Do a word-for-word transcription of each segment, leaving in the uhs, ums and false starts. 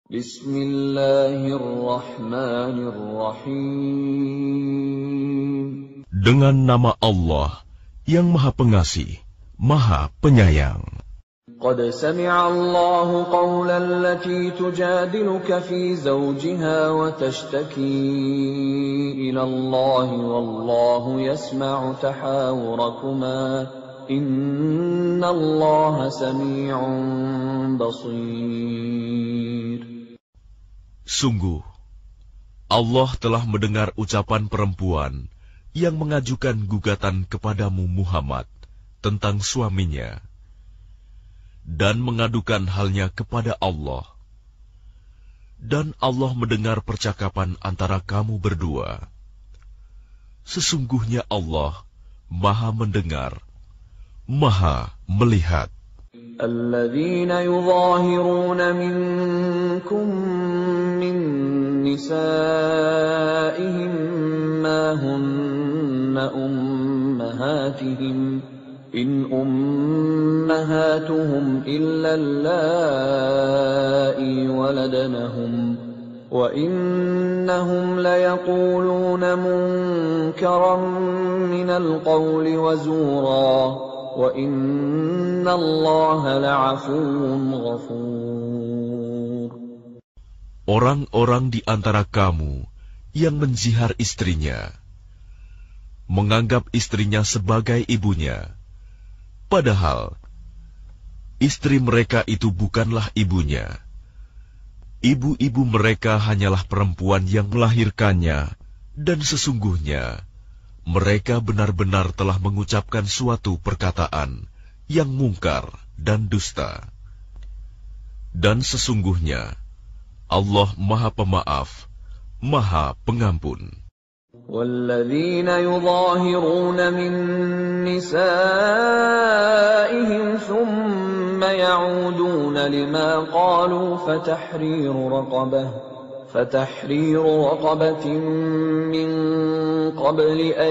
Bismillahirrahmanirrahim. Dengan nama Allah yang Maha Pengasih, Maha Penyayang. Qad sami'a Allahu qawla allati tujadiluka fi zawjiha wa tashtaki ila Allah wallahu yasma'u tahawurakuma inna Allah sami'un basir. Sungguh, Allah telah mendengar ucapan perempuan yang mengajukan gugatan kepadamu Muhammad tentang suaminya dan mengadukan halnya kepada Allah. Dan Allah mendengar percakapan antara kamu berdua. Sesungguhnya Allah Maha mendengar, Maha melihat. الذين يظاهرون منكم من نسائهم ما هن أمهاتهم إن أمهاتهم إلا اللائي ولدنهم وإنهم ليقولون منكرا من القول وزورا وَإِنَّ اللَّهَ لَعَفُوٌّ غَفُورٌ. Orang-orang di antara kamu yang menzihar istrinya, menganggap istrinya sebagai ibunya, padahal istri mereka itu bukanlah ibunya. Ibu-ibu mereka hanyalah perempuan yang melahirkannya, dan sesungguhnya mereka benar-benar telah mengucapkan suatu perkataan yang mungkar dan dusta. Dan sesungguhnya Allah Maha Pemaaf, Maha Pengampun. وَالَّذِينَ يُظَاهِرُونَ مِن نِّسَائِهِمْ ثُمَّ يَعُودُونَ لِمَا قَالُوا فَتَحْرِيرُ رَقَبَةٍ فَتَحْرِيرُ رَقَبَةٍ مِّن قَبْلِ أَن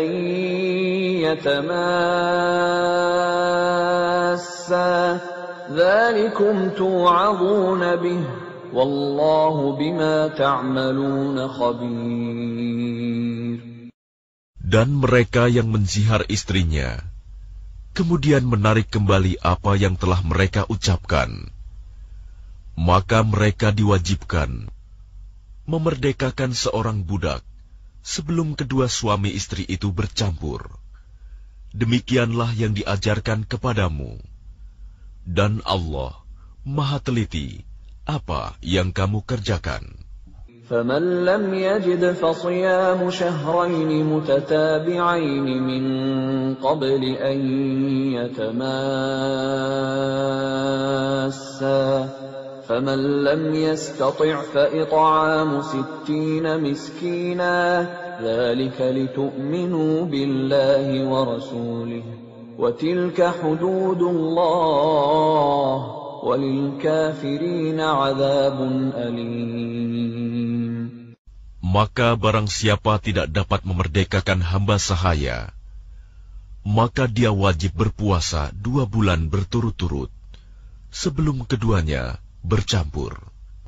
يَتَمَاسَّا ذَلِكُمْ تُوعَظُونَ بِهِ وَاللَّهُ بِمَا تَعْمَلُونَ خَبِيرٌ. Dan mereka yang menzihar istrinya, kemudian menarik kembali apa yang telah mereka ucapkan, maka mereka diwajibkan memerdekakan seorang budak sebelum kedua suami istri itu bercampur. Demikianlah yang diajarkan kepadamu. Dan Allah Maha teliti apa yang kamu kerjakan. فَمَنْ لَمْ يَجِدْ فَصِيَامُ شَهْرَيْنِ مُتَتَابِعَيْنِ مِنْ قَبْلِ أَنْ يَتَمَاسَّا فَمَنْ لَمْ يَسْتَطِعْ فَإِطْعَامُ سِتِّينَ مِسْكِينًا ذَلِكَ لِتُؤْمِنُوا بِاللَّهِ وَرَسُولِهِ وَتِلْكَ حُدُودُ اللَّهِ وَلِلْكَافِرِينَ عَذَابٌ أَلِيمٌ. Maka barang siapa tidak dapat memerdekakan hamba sahaya, maka dia wajib berpuasa dua bulan berturut-turut sebelum keduanya bercampur.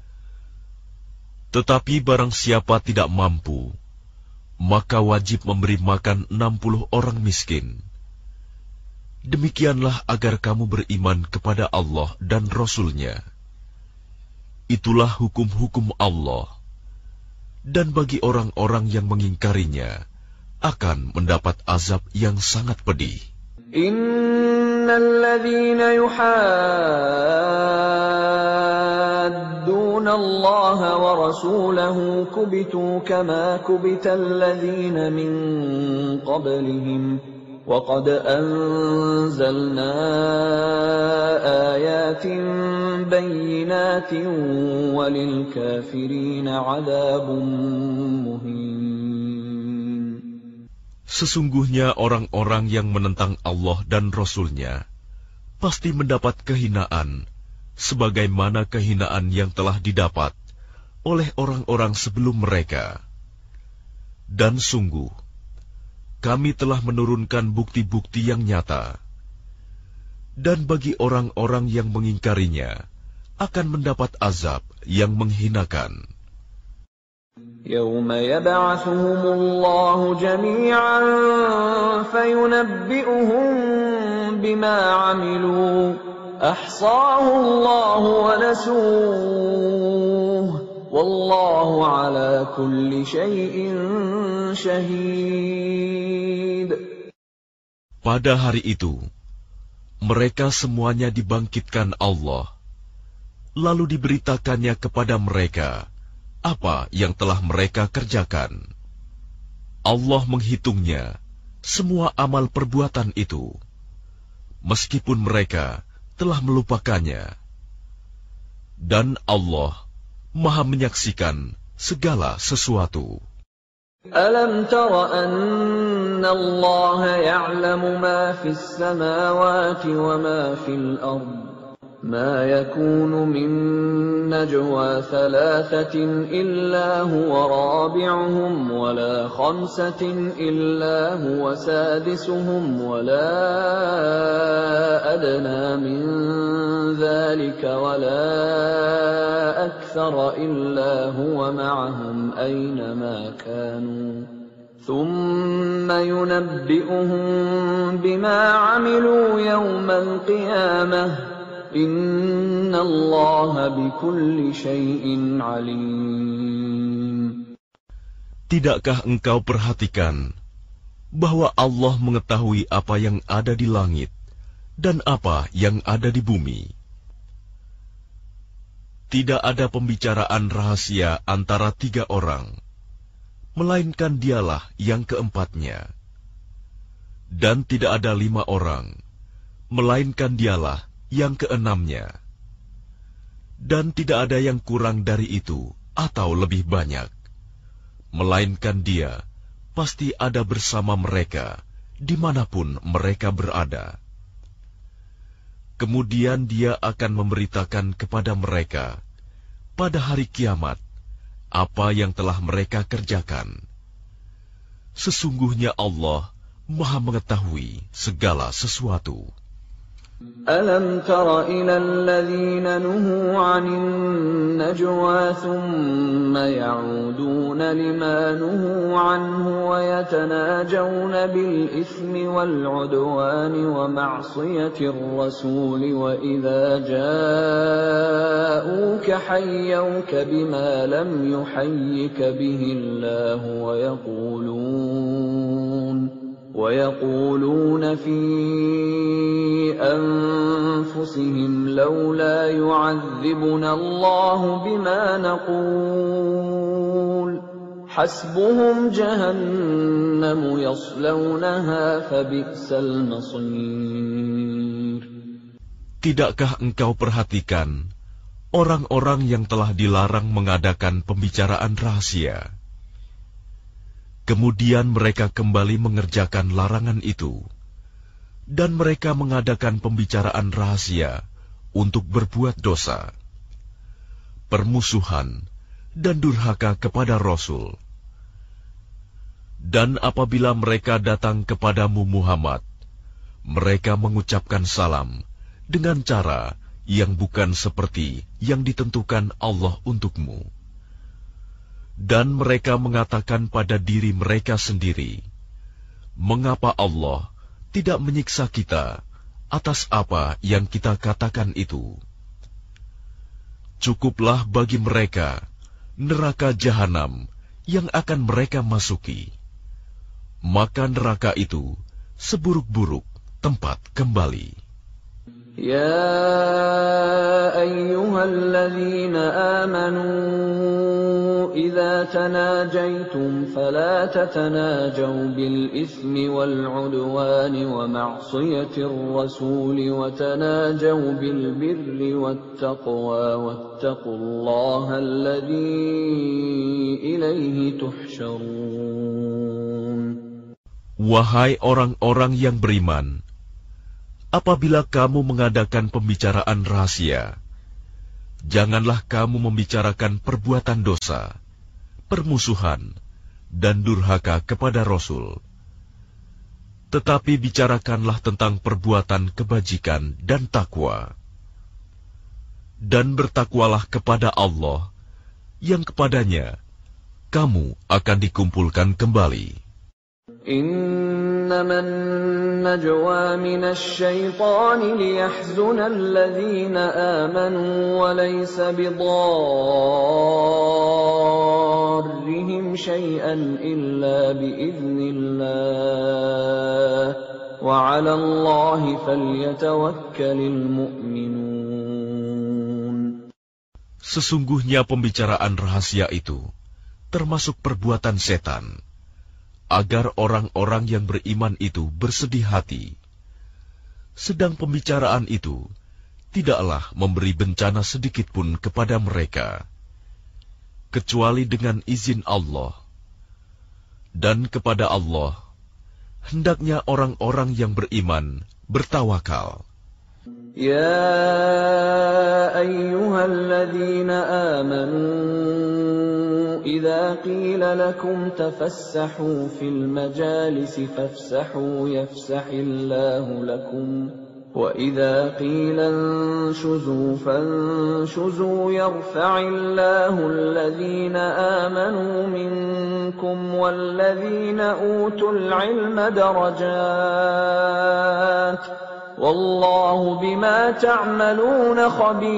Tetapi barang siapa tidak mampu, maka wajib memberi makan enam puluh orang miskin. Demikianlah agar kamu beriman kepada Allah dan Rasul-Nya. Itulah hukum-hukum Allah. Dan bagi orang-orang yang mengingkarinya, akan mendapat azab yang sangat pedih. Innalladzina yuhadduna Allah wa rasulahu kubitu kama kubital ladzina min qablihim wa qad anzalna ayatin bayyinatin walil kafirina 'adzabun muhin. Sesungguhnya orang-orang yang menentang Allah dan Rasul-Nya pasti mendapat kehinaan, sebagaimana kehinaan yang telah didapat oleh orang-orang sebelum mereka. Dan sungguh, kami telah menurunkan bukti-bukti yang nyata. Dan bagi orang-orang yang mengingkarinya, akan mendapat azab yang menghinakan. يوم يبعثهم الله جميعا فينبئهم بما عملوا أحصاه الله ونسوه والله على كل شيء شهيد. Pada hari itu, mereka semuanya dibangkitkan Allah, lalu diberitakannya kepada mereka apa yang telah mereka kerjakan. Allah menghitungnya, semua amal perbuatan itu, meskipun mereka telah melupakannya. Dan Allah Maha menyaksikan segala sesuatu. Alam tara anna Allah ya'lamu ma fis samawati wa ma fil ardh ما يكون من نجوى ثلاثة إلا هو رابعهم ولا خمسة إلا هو سادسهم ولا أدنى من ذلك ولا أكثر إلا هو معهم أينما كانوا ثم ينبئهم بما عملوا يوم القيامة Inna Allah bikulli syai'in alim. Tidakkah engkau perhatikan bahwa Allah mengetahui apa yang ada di langit dan apa yang ada di bumi? Tidak ada pembicaraan rahasia antara tiga orang, melainkan dialah yang keempatnya. Dan tidak ada lima orang, melainkan dialah yang keenamnya, dan tidak ada yang kurang dari itu atau lebih banyak, melainkan Dia pasti ada bersama mereka dimanapun mereka berada. Kemudian Dia akan memberitakan kepada mereka pada hari kiamat apa yang telah mereka kerjakan. Sesungguhnya Allah Maha mengetahui segala sesuatu. ألم تر إلى الذين نهوا عن النجوى ثم يعودون لما نهوا عنه ويتناجون بالإثم والعدوان ومعصية الرسول وإذا جاءوك حيوك بما لم يحيك به الله ويقولون ويقولون في أنفسهم لولا يعذبنا الله بما نقول حسبهم جهنم يصلونها فبئس المصير. Tidakkah engkau perhatikan orang-orang yang telah dilarang mengadakan pembicaraan rahasia? Kemudian mereka kembali mengerjakan larangan itu, dan mereka mengadakan pembicaraan rahasia untuk berbuat dosa, permusuhan, dan durhaka kepada Rasul. Dan apabila mereka datang kepadamu Muhammad, mereka mengucapkan salam dengan cara yang bukan seperti yang ditentukan Allah untukmu. Dan mereka mengatakan pada diri mereka sendiri, mengapa Allah tidak menyiksa kita atas apa yang kita katakan itu? Cukuplah bagi mereka neraka jahanam yang akan mereka masuki. Maka neraka itu seburuk-buruk tempat kembali. Ya ayyuhalladzina amanu idza tanajaytum fala tatanajaw bil itsmi wal 'udwani wa ma'siyatir rasuli wa tanajaw bil birri wat taqwa wattaqullaha alladzi ilaihi tuhsyarun. Wahai orang-orang yang beriman, apabila kamu mengadakan pembicaraan rahasia, janganlah kamu membicarakan perbuatan dosa, permusuhan, dan durhaka kepada Rasul. Tetapi bicarakanlah tentang perbuatan kebajikan dan takwa. Dan bertakwalah kepada Allah, yang kepadanya kamu akan dikumpulkan kembali. إنما النجوى من الشيطان ليحزن الذين آمنوا وليس بضارهم شيئا إلا بإذن الله وعلى الله فليتوكل المؤمنون. Sesungguhnya pembicaraan rahasia itu termasuk perbuatan setan, agar orang-orang yang beriman itu bersedih hati. Sedang pembicaraan itu tidaklah memberi bencana sedikitpun kepada mereka, kecuali dengan izin Allah. Dan kepada Allah, hendaknya orang-orang yang beriman bertawakal. يا أيها الذين آمنوا إذا قيل لكم تفسحوا في المجالس فافسحوا يفسح الله لكم وإذا قيل انشزوا فانشزوا يرفع الله الذين آمنوا منكم والذين أوتوا العلم درجات Wallahu bima ta'maluna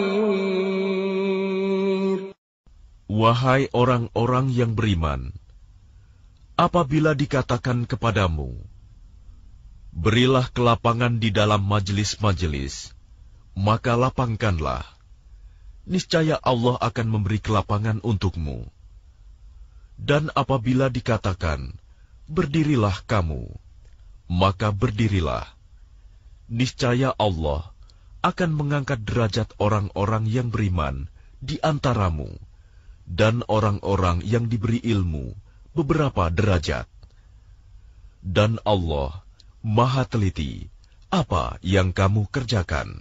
khabir. Wahai orang-orang yang beriman, apabila dikatakan kepadamu, berilah kelapangan di dalam majelis-majelis, maka lapangkanlah. Niscaya Allah akan memberi kelapangan untukmu. Dan apabila dikatakan, berdirilah kamu, maka berdirilah. Niscaya Allah akan mengangkat derajat orang-orang yang beriman di antaramu dan orang-orang yang diberi ilmu beberapa derajat. Dan Allah Maha teliti apa yang kamu kerjakan.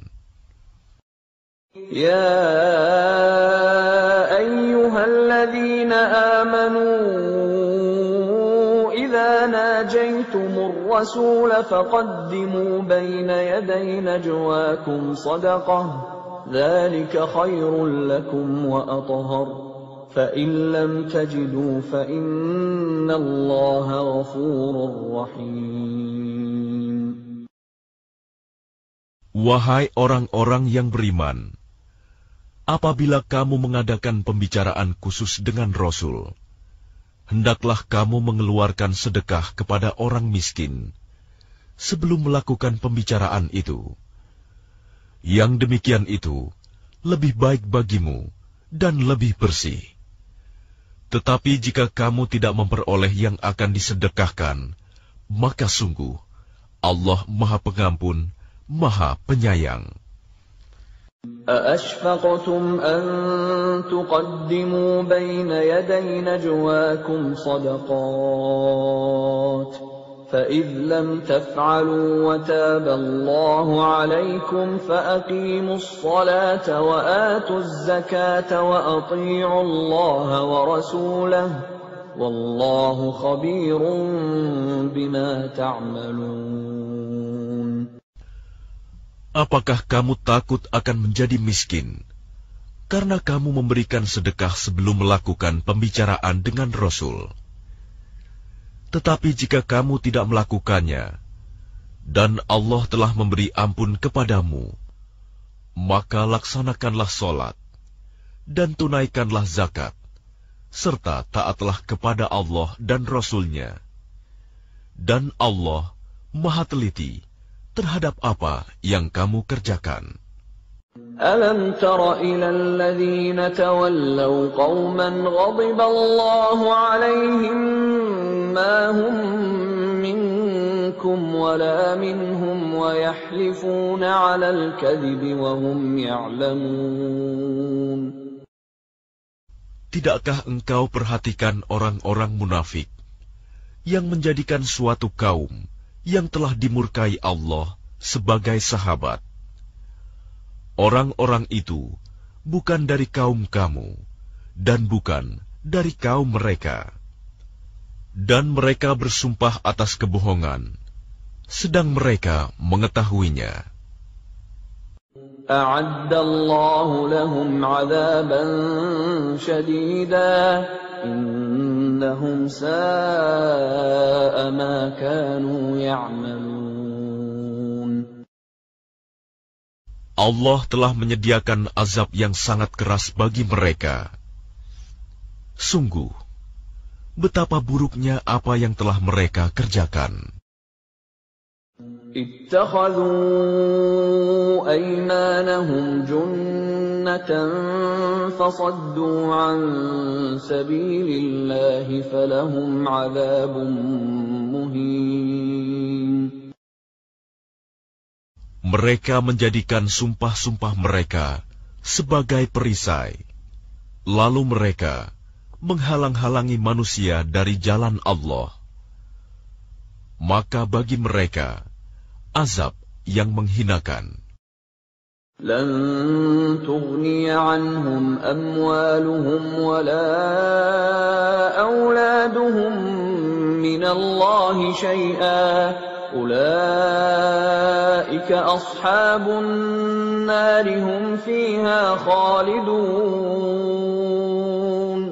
Ya ayyuhalladzina amanu إذا ناجيتم الرسول فقدموا بين يدي نجواكم صدقة ذلك خير لكم وأطهر فإن لم تجدوا فإن الله غفور رحيم. Wahai orang-orang yang beriman, apabila kamu mengadakan pembicaraan khusus dengan Rasul, hendaklah kamu mengeluarkan sedekah kepada orang miskin sebelum melakukan pembicaraan itu. Yang demikian itu lebih baik bagimu dan lebih bersih. Tetapi jika kamu tidak memperoleh yang akan disedekahkan, maka sungguh Allah Maha Pengampun, Maha Penyayang. أَأَشْفَقْتُمْ أَن تُقَدِّمُوا بَيْنَ يَدَيْ نَجْوَاكُمْ صَدَقَاتٍ فَإِذْ لَمْ تَفْعَلُوا وَتَابَ اللَّهُ عَلَيْكُمْ فَأَقِيمُوا الصَّلَاةَ وَآتُوا الزَّكَاةَ وَأَطِيعُوا اللَّهَ وَرَسُولَهُ وَاللَّهُ خَبِيرٌ بِمَا تَعْمَلُونَ. Apakah kamu takut akan menjadi miskin karena kamu memberikan sedekah sebelum melakukan pembicaraan dengan Rasul? Tetapi jika kamu tidak melakukannya, dan Allah telah memberi ampun kepadamu, maka laksanakanlah sholat, dan tunaikanlah zakat, serta taatlah kepada Allah dan Rasul-Nya. Dan Allah Maha teliti terhadap apa yang kamu kerjakan. Alam tara ilal ladzina tawallaw qauman ghadiba Allahu alaihim ma hum minkum wala minhum wa yahlifuna 'alal kadhibi wa hum ya'lamun. Tidakkah engkau perhatikan orang-orang munafik yang menjadikan suatu kaum yang telah dimurkai Allah sebagai sahabat? Orang-orang itu bukan dari kaum kamu dan bukan dari kaum mereka. Dan mereka bersumpah atas kebohongan, sedang mereka mengetahuinya. أعد الله لهم عذابا شديدا إنهم ساء ما كانوا يعملون. Allah telah menyediakan azab yang sangat keras bagi mereka. Sungguh, betapa buruknya apa yang telah mereka kerjakan. اتخذوا أيمانهم جنة فصدوا عن سبيل الله فلهم عذاب مهين. Mereka menjadikan sumpah-sumpah mereka sebagai perisai, lalu mereka menghalang-halangi manusia dari jalan Allah. Maka bagi mereka azab yang menghinakan. لن تغني عنهم أموالهم ولا أولادهم من الله شيئا أولئك أصحاب النار هم فيها خالدون.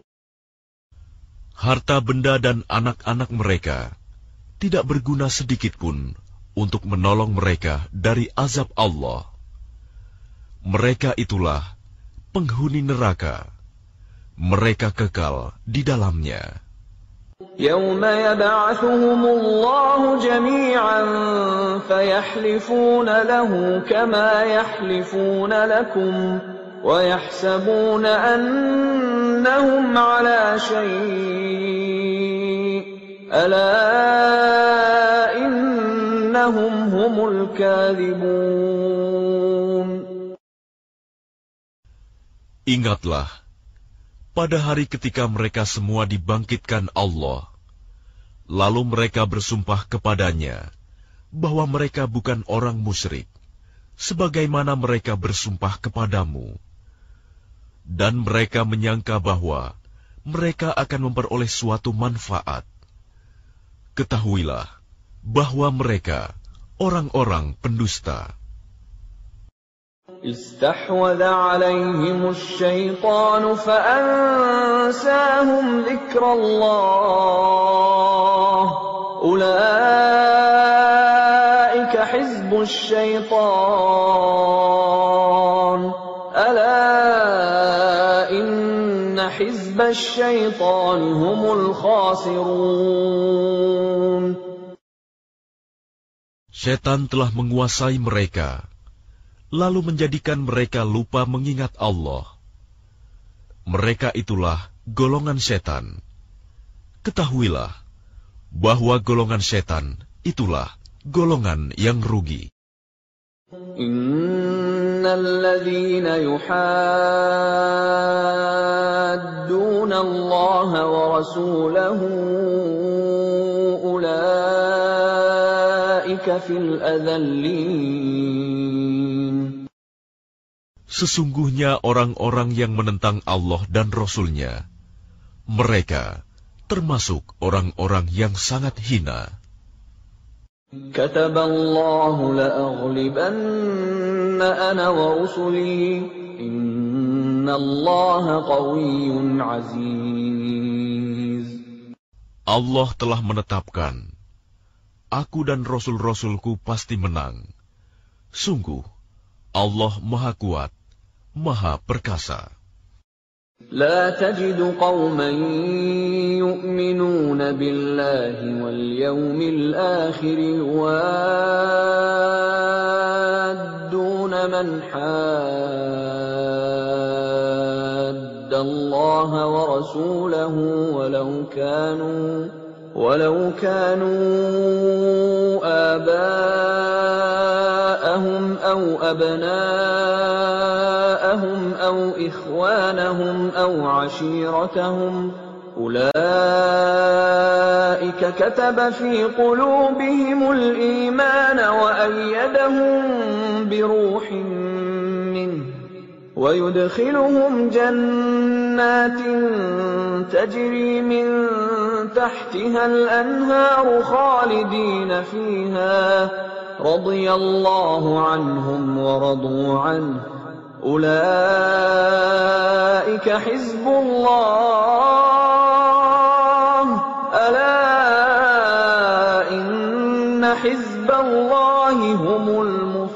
Harta benda dan anak-anak mereka tidak berguna sedikitpun untuk menolong mereka dari azab Allah. Mereka itulah penghuni neraka. Mereka kekal di dalamnya. يوم يبعثهم الله جميعا فيحلفون له كما يحلفون لكم ويحسبون أنهم على شيء ألا إنهم هم الكاذبون. Ingatlah, pada hari ketika mereka semua dibangkitkan Allah, lalu mereka bersumpah kepadanya bahwa mereka bukan orang musyrik, sebagaimana mereka bersumpah kepadamu. Dan mereka menyangka bahwa mereka akan memperoleh suatu manfaat. Ketahuilah bahwa mereka orang-orang pendusta. استحوذ عليهم الشيطان فأنساهم ذكر الله أولئك حزب الشيطان ألا إن حزب الشيطان هم الخاسرون. Setan telah menguasai mereka, lalu menjadikan mereka lupa mengingat Allah. Mereka itulah golongan setan. Ketahuilah bahwa golongan setan itulah golongan yang rugi. Innal ladzina yuhadduna Allah wa rasulahu ulaika fil adzallin. Sesungguhnya orang-orang yang menentang Allah dan Rasul-Nya, mereka termasuk orang-orang yang sangat hina. Kataballahu la'aghlibanna ana wa rusuli innallaha qawiyyun aziz. Allah telah menetapkan, aku dan Rasul-Rasulku pasti menang. Sungguh, Allah Maha Kuat, Maha Perkasa. لا تجد قوما يؤمنون بالله واليوم الآخر يوادون من حاد الله ورسوله ولو كانوا ولو كانوا آباءهم أو أبناءهم أو إخوانهم أو عشيرتهم أولئك كتب في قلوبهم الإيمان وأيدهم بروح منه ويدخلهم جنات تجري من تحتها الأنهار خالدين فيها radhiyallahu anhum wa radu anhu, ulaika hizbullah, ala inna hizballahi humul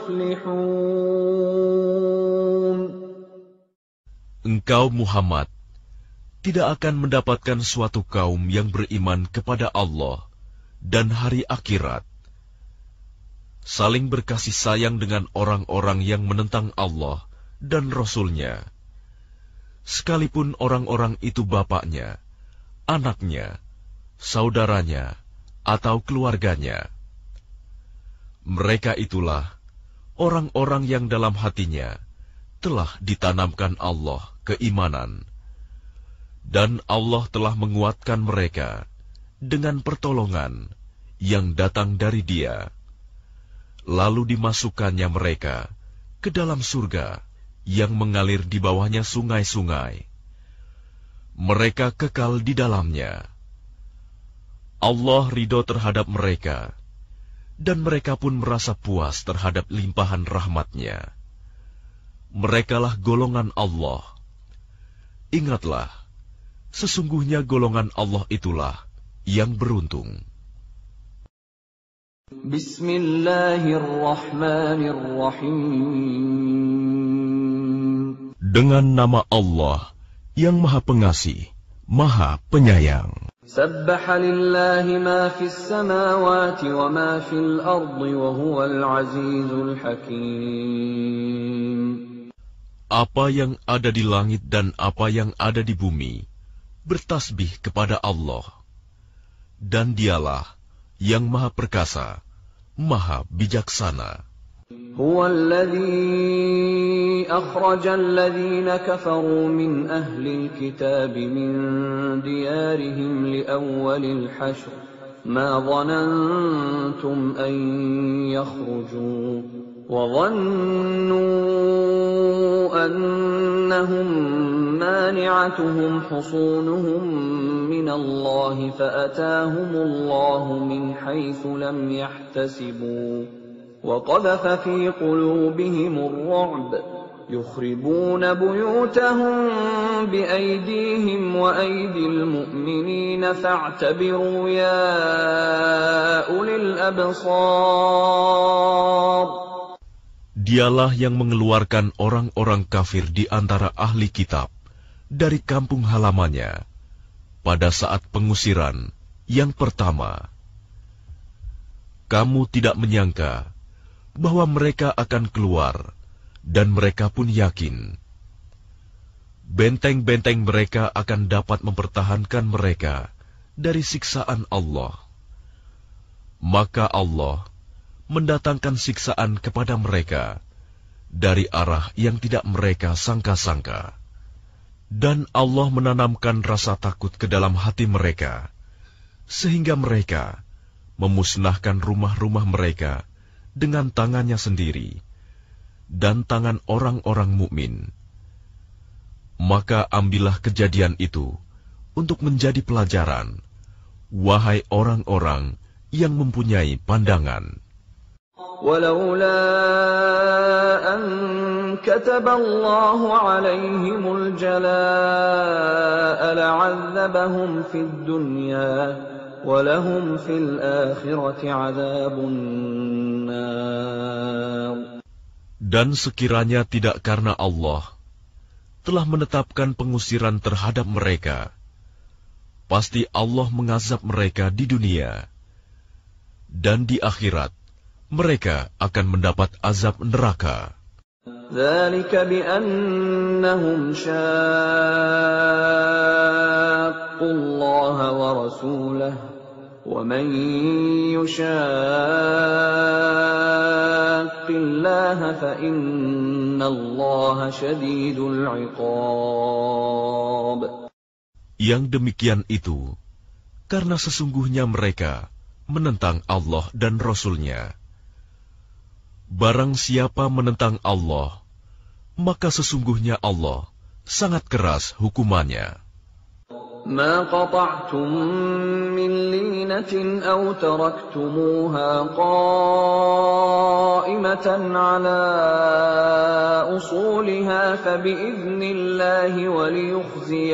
muflihun. Engkau Muhammad tidak akan mendapatkan suatu kaum yang beriman kepada Allah dan hari akhirat, saling berkasih sayang dengan orang-orang yang menentang Allah dan Rasul-Nya, sekalipun orang-orang itu bapaknya, anaknya, saudaranya, atau keluarganya. Mereka itulah orang-orang yang dalam hatinya telah ditanamkan Allah keimanan, dan Allah telah menguatkan mereka dengan pertolongan yang datang dari Dia. Lalu dimasukkannya mereka ke dalam surga yang mengalir di bawahnya sungai-sungai. Mereka kekal di dalamnya. Allah ridho terhadap mereka, dan mereka pun merasa puas terhadap limpahan rahmat-Nya. Merekalah golongan Allah. Ingatlah, sesungguhnya golongan Allah itulah yang beruntung. Bismillahirrahmanirrahim. Dengan nama Allah yang Maha Pengasih, Maha Penyayang. Sabbaha lillahi ma fis samawati wa ma fil ardi wa huwal azizul hakim. Apa yang ada di langit dan apa yang ada di bumi bertasbih kepada Allah, dan Dialah yang Maha Perkasa, Maha Bijaksana. Huwa alladhi akhraja alladhina kafaru min ahli alkitab min diyarihim li awwalil hashr ma dhanantum an yakhruju وظنوا أنهم مانعتهم حصونهم من الله فأتاهم الله من حيث لم يحتسبوا وقذف في قلوبهم الرعب يخربون بيوتهم بأيديهم وأيدي المؤمنين فاعتبروا يا أولي الأبصار. Dialah yang mengeluarkan orang-orang kafir di antara ahli kitab dari kampung halamannya pada saat pengusiran yang pertama. Kamu tidak menyangka bahwa mereka akan keluar, dan mereka pun yakin benteng-benteng mereka akan dapat mempertahankan mereka dari siksaan Allah. Maka Allah mendatangkan siksaan kepada mereka dari arah yang tidak mereka sangka-sangka. Dan Allah menanamkan rasa takut ke dalam hati mereka, sehingga mereka memusnahkan rumah-rumah mereka dengan tangannya sendiri dan tangan orang-orang mukmin. Maka ambillah kejadian itu untuk menjadi pelajaran, wahai orang-orang yang mempunyai pandangan. ولولا أن كتب الله عليهم الجلاء لعذبهم في الدنيا ولهم في الآخرة عذاب النار. Dan sekiranya tidak karena Allah telah menetapkan pengusiran terhadap mereka, pasti Allah mengazab mereka di dunia, dan di akhirat mereka akan mendapat azab neraka. ذلك بأنهم شاقوا الله ورسوله ومن يشاق الله فإن الله شديد العقاب. Yang demikian itu karena sesungguhnya mereka menentang Allah dan Rasul-Nya. Barang siapa menentang Allah, maka sesungguhnya Allah sangat keras hukumannya. ما قطعتم من لينة أو تركتموها قائمة على أصولها فبإذن الله وليخزي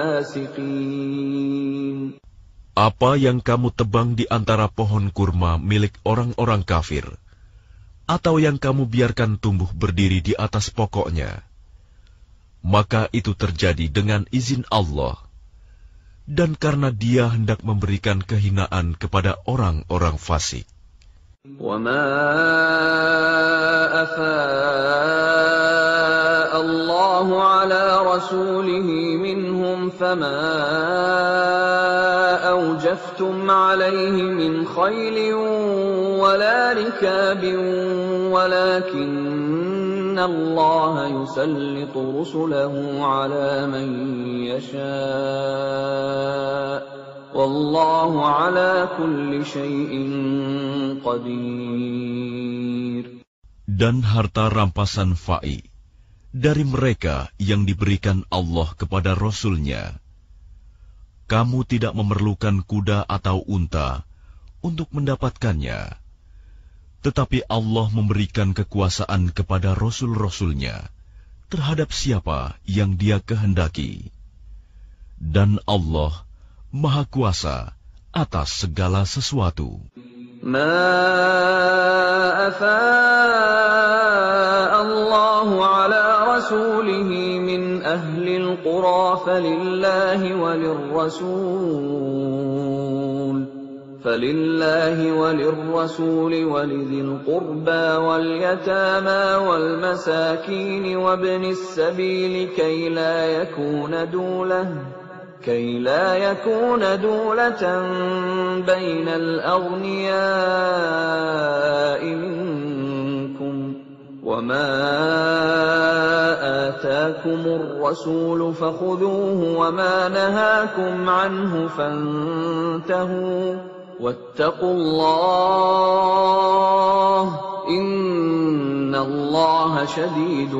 الفاسقين. Apa yang kamu tebang di antara pohon kurma milik orang-orang kafir, atau yang kamu biarkan tumbuh berdiri di atas pokoknya, maka itu terjadi dengan izin Allah, dan karena Dia hendak memberikan kehinaan kepada orang-orang fasik. وَمَا أَفَاءَ اللَّهُ عَلَى رَسُولِهِ مِنْهُمْ فَمَا أَوْجَفْتُمْ عَلَيْهِ مِنْ خَيْلٍ وَلَا رِكَابٍ وَلَكِنَّ اللَّهَ يُسَلِّطُ رُسُلَهُ عَلَى مَن يَشَاءُ وَاللَّهُ عَلَى كُلِّ شَيْءٍ قَدِيرٌ. Dan harta rampasan fa'i dari mereka yang diberikan Allah kepada Rasul-Nya, kamu tidak memerlukan kuda atau unta untuk mendapatkannya, tetapi Allah memberikan kekuasaan kepada Rasul-Rasul-Nya terhadap siapa yang Dia kehendaki. Dan Allah Maha Kuasa atas segala sesuatu. ما أفاء الله على رسوله من أهل القرى فلله وللرسول فلله وللرسول ولذي القربى واليتامى والمساكين وابن السبيل كي لا يكون دولة كي لا يكون دولة بين الأغنياء منكم وما آتاكم الرسول فخذوه وما نهاكم عنه فانتهوا واتقوا الله إن الله شديد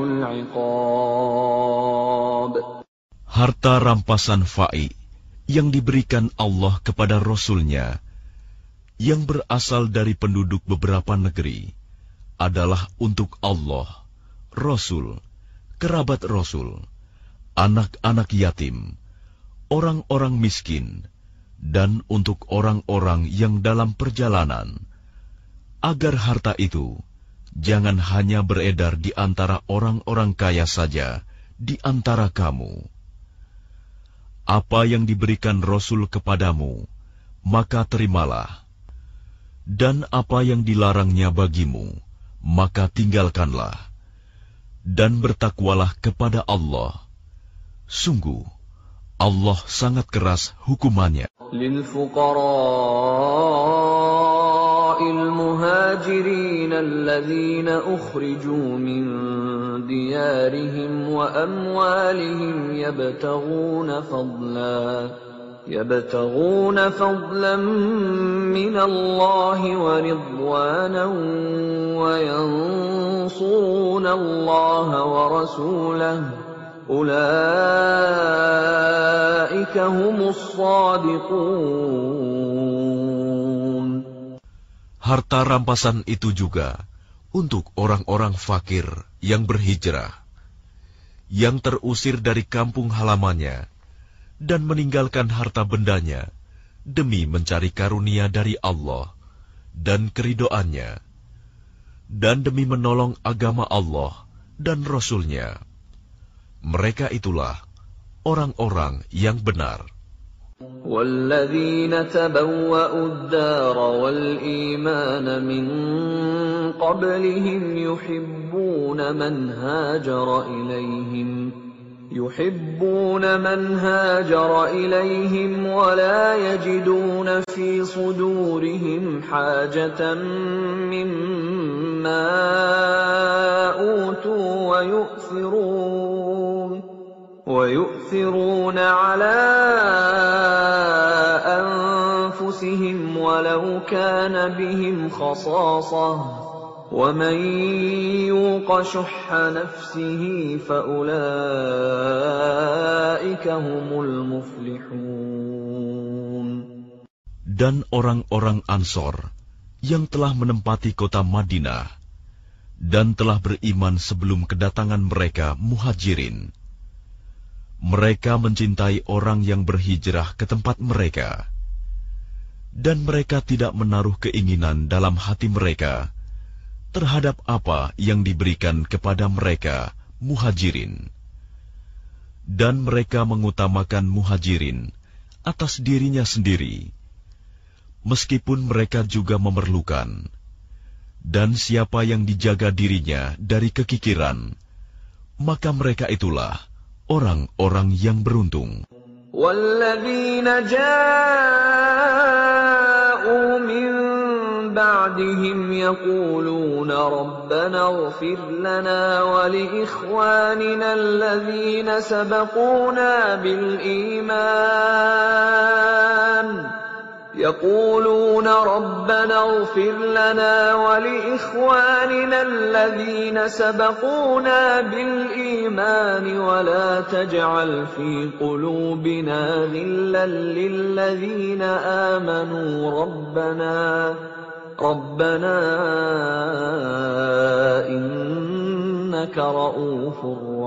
العقاب. Harta rampasan fa'i yang diberikan Allah kepada Rasul-Nya yang berasal dari penduduk beberapa negeri adalah untuk Allah, Rasul, kerabat Rasul, anak-anak yatim, orang-orang miskin, dan untuk orang-orang yang dalam perjalanan, agar harta itu jangan hanya beredar di antara orang-orang kaya saja di antara kamu. Apa yang diberikan Rasul kepadamu, maka terimalah. Dan apa yang dilarangnya bagimu, maka tinggalkanlah. Dan bertakwalah kepada Allah. Sungguh, Allah sangat keras hukumannya. المهاجرين الذين أخرجوا من ديارهم وأموالهم يبتغون فضلا يبتغون فضلا من الله ورضوانا وينصرون الله ورسوله أولئك هم الصادقون. Harta rampasan itu juga untuk orang-orang fakir yang berhijrah, yang terusir dari kampung halamannya, dan meninggalkan harta bendanya demi mencari karunia dari Allah dan keridoannya, dan demi menolong agama Allah dan Rasul-Nya. Mereka itulah orang-orang yang benar. وَالَّذِينَ تَبَوَّأُوا الدَّارَ وَالْإِيمَانَ مِنْ قَبْلِهِمْ يُحِبُّونَ مَنْ هَاجَرَ إِلَيْهِمْ يُحِبُّونَ مَنْ هَاجَرَ إِلَيْهِمْ وَلَا يَجِدُونَ فِي صُدُورِهِمْ حَاجَةً مِّمَّا أُوتُوا وَيُؤْثِرُونَ وَيُؤْثِرُونَ عَلَى أَنفُسِهِمْ وَلَوْ كَانَ بِهِمْ خَصَاصَةٌ وَمَنْ يُوقَ شُحَّ نَفْسِهِ فَأُولَئِكَ هُمُ الْمُفْلِحُونَ. Dan orang-orang Ansor yang telah menempati kota Madinah dan telah beriman sebelum kedatangan mereka Muhajirin, mereka mencintai orang yang berhijrah ke tempat mereka, dan mereka tidak menaruh keinginan dalam hati mereka terhadap apa yang diberikan kepada mereka Muhajirin. Dan mereka mengutamakan Muhajirin atas dirinya sendiri, meskipun mereka juga memerlukan. Dan siapa yang dijaga dirinya dari kekikiran, maka mereka itulah orang-orang yang beruntung. وَالَّذِينَ جَاءُوا مِن بَعْدِهِمْ يَقُولُونَ رَبَّنَا اغْفِرْ لَنَا وَلِإِخْوَانِنَا الَّذِينَ سَبَقُونَا بِالْإِيمَانِ يقولون ربنا اغفر لنا ولإخواننا الذين سبقونا بالإيمان ولا تجعل في قلوبنا غلا للذين آمنوا ربنا ربنا إنك رؤوف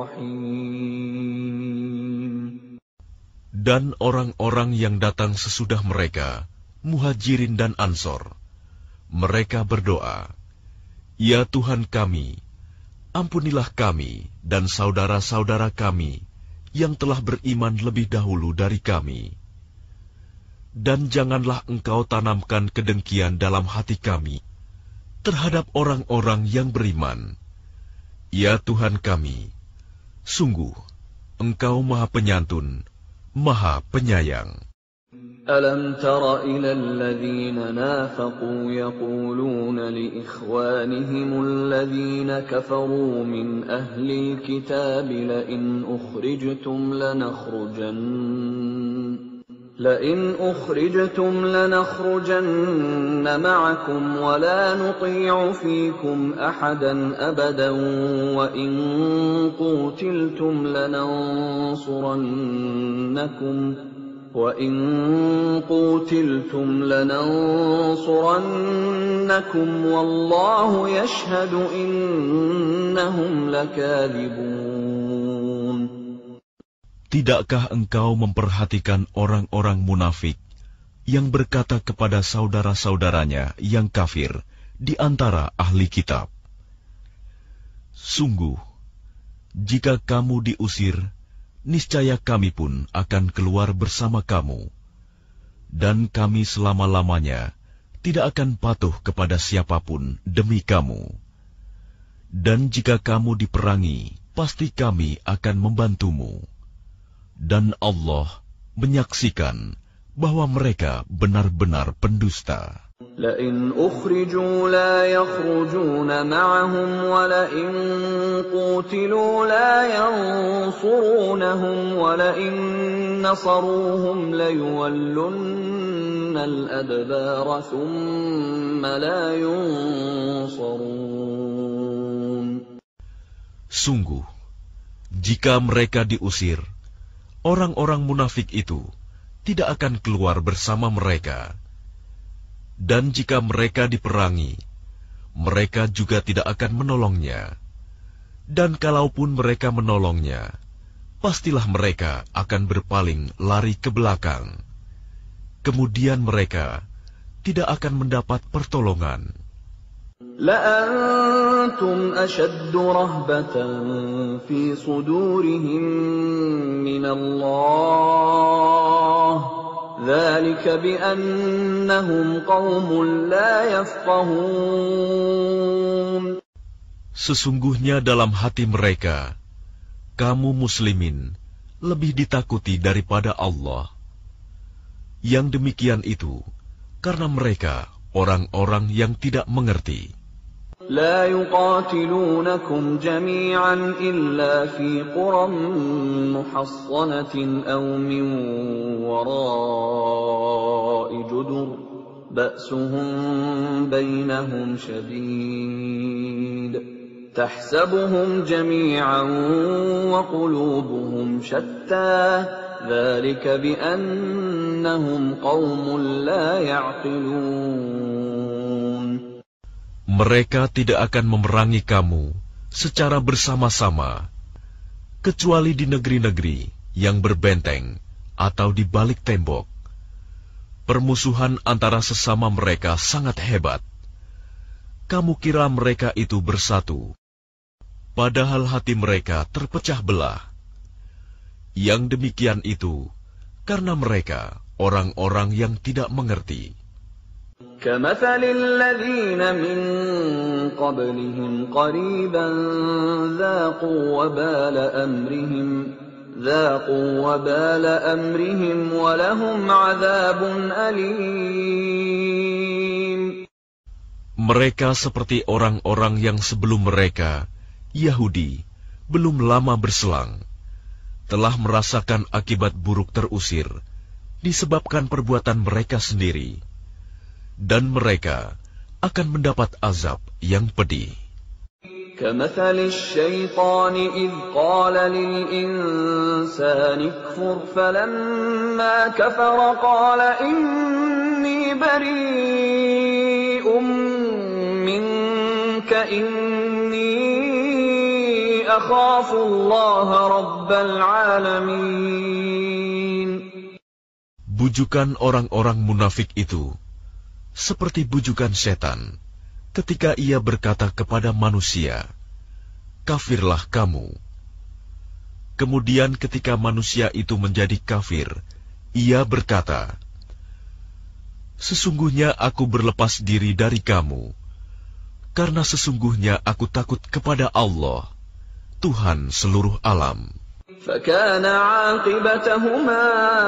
رحيم. Dan orang-orang yang datang sesudah mereka, Muhajirin dan Ansor, mereka berdoa, "Ya Tuhan kami, ampunilah kami dan saudara-saudara kami yang telah beriman lebih dahulu dari kami. Dan janganlah Engkau tanamkan kedengkian dalam hati kami terhadap orang-orang yang beriman. Ya Tuhan kami, sungguh Engkau Maha Penyantun, Maha Penyayang." أَلَمْ تَرَ إِلَى الَّذِينَ نَافَقُوا يَقُولُونَ لِإِخْوَانِهِمُ الَّذِينَ كَفَرُوا مِنْ أَهْلِ الْكِتَابِ لَئِنْ أُخْرِجْتُمْ لَنَخْرُجَنَّ لَئِنْ أُخْرِجْتُمْ لَنَخْرُجَنَّ مَعَكُمْ وَلَا نُطِيعُ فِيكُمْ أَحَدًا أَبَدًا وَإِنْ قُوتِلْتُمْ لَنَنْصُرَنَّكُمْ وَإِنْ قُوتِلْتُمْ لَنَنْصُرَنَّكُمْ وَاللَّهُ يَشْهَدُ إِنَّهُمْ لَكَاذِبُونَ. Tidakkah engkau memperhatikan orang-orang munafik yang berkata kepada saudara-saudaranya yang kafir di antara ahli kitab, "Sungguh, jika kamu diusir, niscaya kami pun akan keluar bersama kamu, dan kami selama-lamanya tidak akan patuh kepada siapapun demi kamu. Dan jika kamu diperangi, pasti kami akan membantumu. Dan Allah menyaksikan bahwa mereka benar-benar pendusta." لَئِنْ أُخْرِجُوا لَا يَخْرُجُونَ مَعَهُمْ وَلَئِنْ قُوتِلُوا لَا يَنْصُرُونَهُمْ وَلَئِنْ نَصَرُوهُمْ لَيُوَلُّنَّ الْأَدْبَارَ ثُمَّ لَا يُنْصَرُونَ. Sungguh, jika mereka diusir, orang-orang munafik itu tidak akan keluar bersama mereka. Dan jika mereka diperangi, mereka juga tidak akan menolongnya. Dan kalaupun mereka menolongnya, pastilah mereka akan berpaling lari ke belakang. Kemudian mereka tidak akan mendapat pertolongan. لَأَنْتُمْ أَشَدُّ رَهْبَةً فِي صُدُورِهِمْ مِنَ اللَّهِ ذَلِكَ بِأَنَّهُمْ قَوْمٌ لَا يَفْقَهُونَ. Sesungguhnya dalam hati mereka, kamu muslimin lebih ditakuti daripada Allah. Yang demikian itu karena mereka orang-orang yang tidak mengerti. لا يقاتلونكم جميعا إلا في قرى محصنة أو من وراء جدر بأسهم بينهم شديد تحسبهم جميعا وقلوبهم شتى ذلك بأنهم قوم لا يعقلون. Mereka tidak akan memerangi kamu secara bersama-sama, kecuali di negeri-negeri yang berbenteng atau di balik tembok. Permusuhan antara sesama mereka sangat hebat. Kamu kira mereka itu bersatu, padahal hati mereka terpecah belah. Yang demikian itu karena mereka orang-orang yang tidak mengerti. كمثل الذين من قبلهم قريبا ذاقوا وبال أمرهم ذاقوا وبال أمرهم ولهم عذاب أليم. Mereka seperti orang-orang yang sebelum mereka, Yahudi, belum lama berselang, telah merasakan akibat buruk terusir disebabkan perbuatan mereka sendiri. Dan mereka akan mendapat azab yang pedih. كمثل الشيطان إذ قال للإنسان اكفر فلما كفر قال إني بريء منك إني أخاف الله رب العالمين. Bujukan orang-orang munafik itu seperti bujukan setan ketika ia berkata kepada manusia, "Kafirlah kamu." Kemudian ketika manusia itu menjadi kafir, ia berkata, "Sesungguhnya aku berlepas diri dari kamu, karena sesungguhnya aku takut kepada Allah, Tuhan seluruh alam." فكان عاقبتهما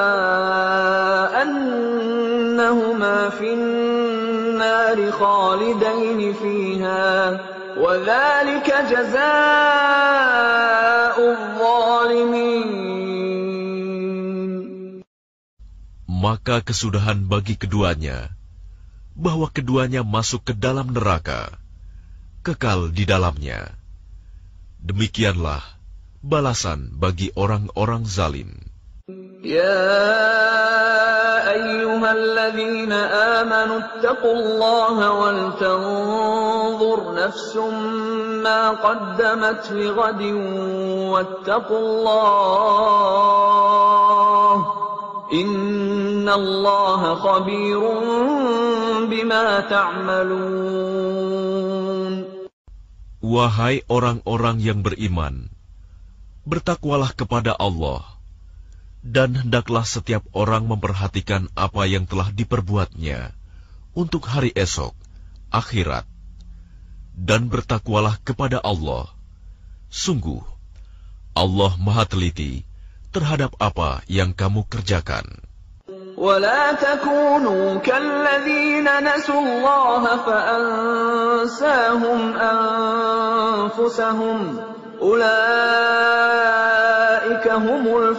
أنهما في النار خالدين فيها وذلك جزاء الظالمين. Maka kesudahan bagi keduanya, bahwa keduanya masuk ke dalam neraka, kekal di dalamnya. Demikianlah balasan bagi orang-orang zalim. Ya ayyuhalladzina amanu ittaqullaha wal tanzur nafsum ma qaddamat lighadin wattaqullah innallaha khabirun bima ta'malun. Wahai orang-orang yang beriman, bertakwalah kepada Allah, dan hendaklah setiap orang memperhatikan apa yang telah diperbuatnya untuk hari esok, akhirat. Dan bertakwalah kepada Allah. Sungguh, Allah Maha Teliti terhadap apa yang kamu kerjakan. وَلَا تَكُونُوا كَالَّذِينَ نَسُوا اللَّهَ فَأَنسَاهُمْ أَنفُسَهُمْ أُولَئِكَ هُمُ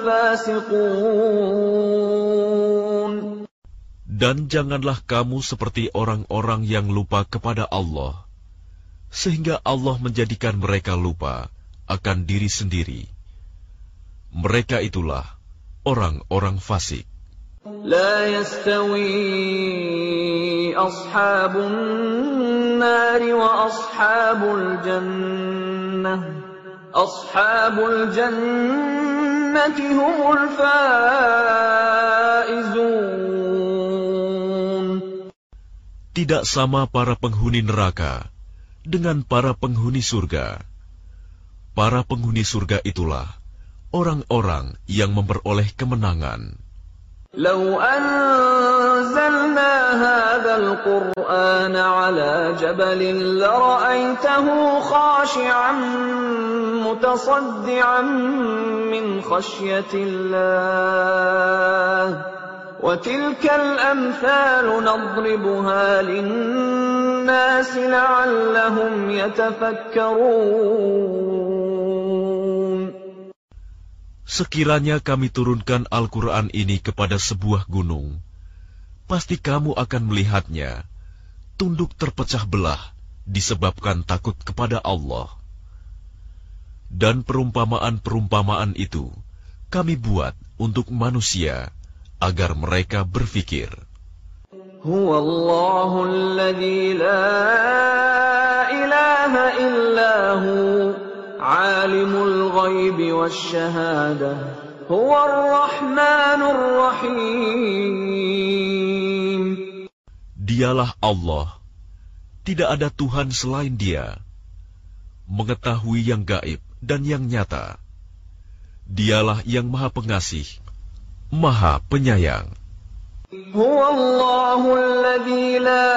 الْفَاسِقُونَ. Dan janganlah kamu seperti orang-orang yang lupa kepada Allah, sehingga Allah menjadikan mereka lupa akan diri sendiri. Mereka itulah orang-orang fasik. لا يستوي أصحاب النار وأصحاب الجنة أصحاب الجنة هم الفائزون. Tidak sama para penghuni neraka dengan para penghuni surga. Para penghuni surga itulah orang-orang yang memperoleh kemenangan. لو أنزلنا هذا القرآن على جبل لرأيته خاشعا متصدعا من خشية الله وتلك الأمثال نضربها للناس لعلهم يتفكرون. Sekiranya kami turunkan Al-Quran ini kepada sebuah gunung, pasti kamu akan melihatnya tunduk terpecah belah disebabkan takut kepada Allah. Dan perumpamaan-perumpamaan itu kami buat untuk manusia agar mereka berfikir. Huwallahu alladzi la ilaha illahu alimul ghaibi wasyahadah huwar rahmanur rahim. Dialah Allah, tidak ada Tuhan selain Dia, mengetahui yang gaib dan yang nyata. Dialah yang Maha Pengasih, Maha Penyayang. Huwallahu alladzi la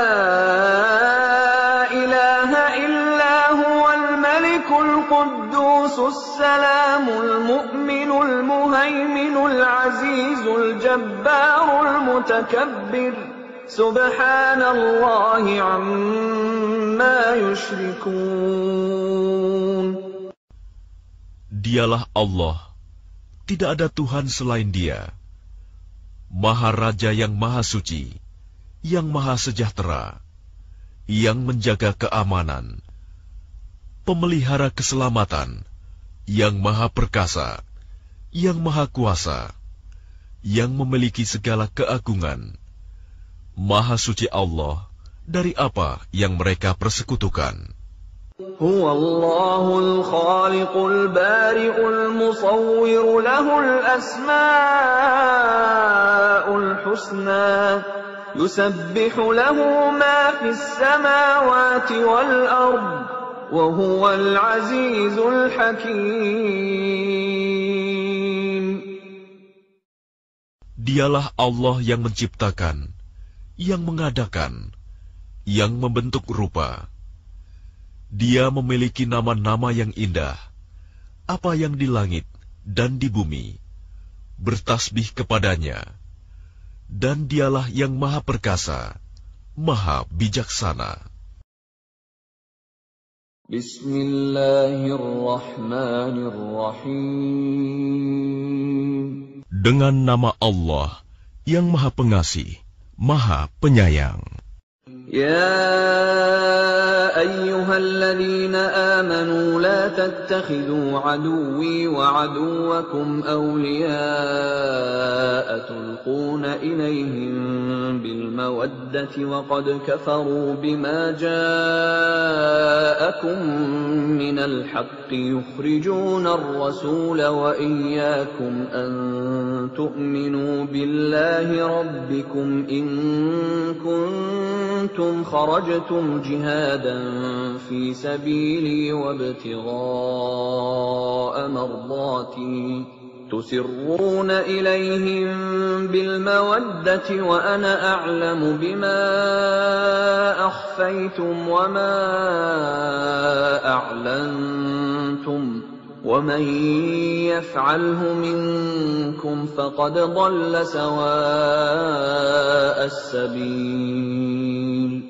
ilaha illa huwal malikul quddusus salamul mu'minul muhaiminul azizul jabbarul mutakabbir. Subhanallahi amma yushrikun. Dialah Allah, tidak ada Tuhan selain Dia, Maha Raja yang Maha Suci, yang Maha Sejahtera, yang menjaga keamanan, pemelihara keselamatan, yang Maha Perkasa, yang Maha Kuasa, yang memiliki segala keagungan. Maha Suci Allah dari apa yang mereka persekutukan. Huwallahul khaliqul bari'ul musawwir lahul asma'ul husna yusabbihu lahu ma fis samawati wal ard wa huwal azizul hakim. Dialah Allah yang menciptakan, yang mengadakan, yang membentuk rupa. Dia memiliki nama-nama yang indah. Apa yang di langit dan di bumi bertasbih kepadanya. Dan Dialah yang Maha Perkasa, Maha Bijaksana. Bismillahirrahmanirrahim. Dengan nama Allah yang Maha Pengasih, Maha Penyayang. Ya ayyuhalladzina amanu la tattakhidhu aduwwi wa aduwwakum awliya'a tulquna ilayhim bil mawaddati wa qad kafaru bima ja'akum minal haqqi yukhrijuna ar-rasula wa iyyakum an tu'minu billahi rabbikum in kuntum خرجتم جهادا في سبيلي وابتغاء مرضاتي تسرون إليهم بالمودة وأنا أعلم بما أخفيتم وما أعلنتم ومن يفعله منكم فقد ضل سواء السبيل.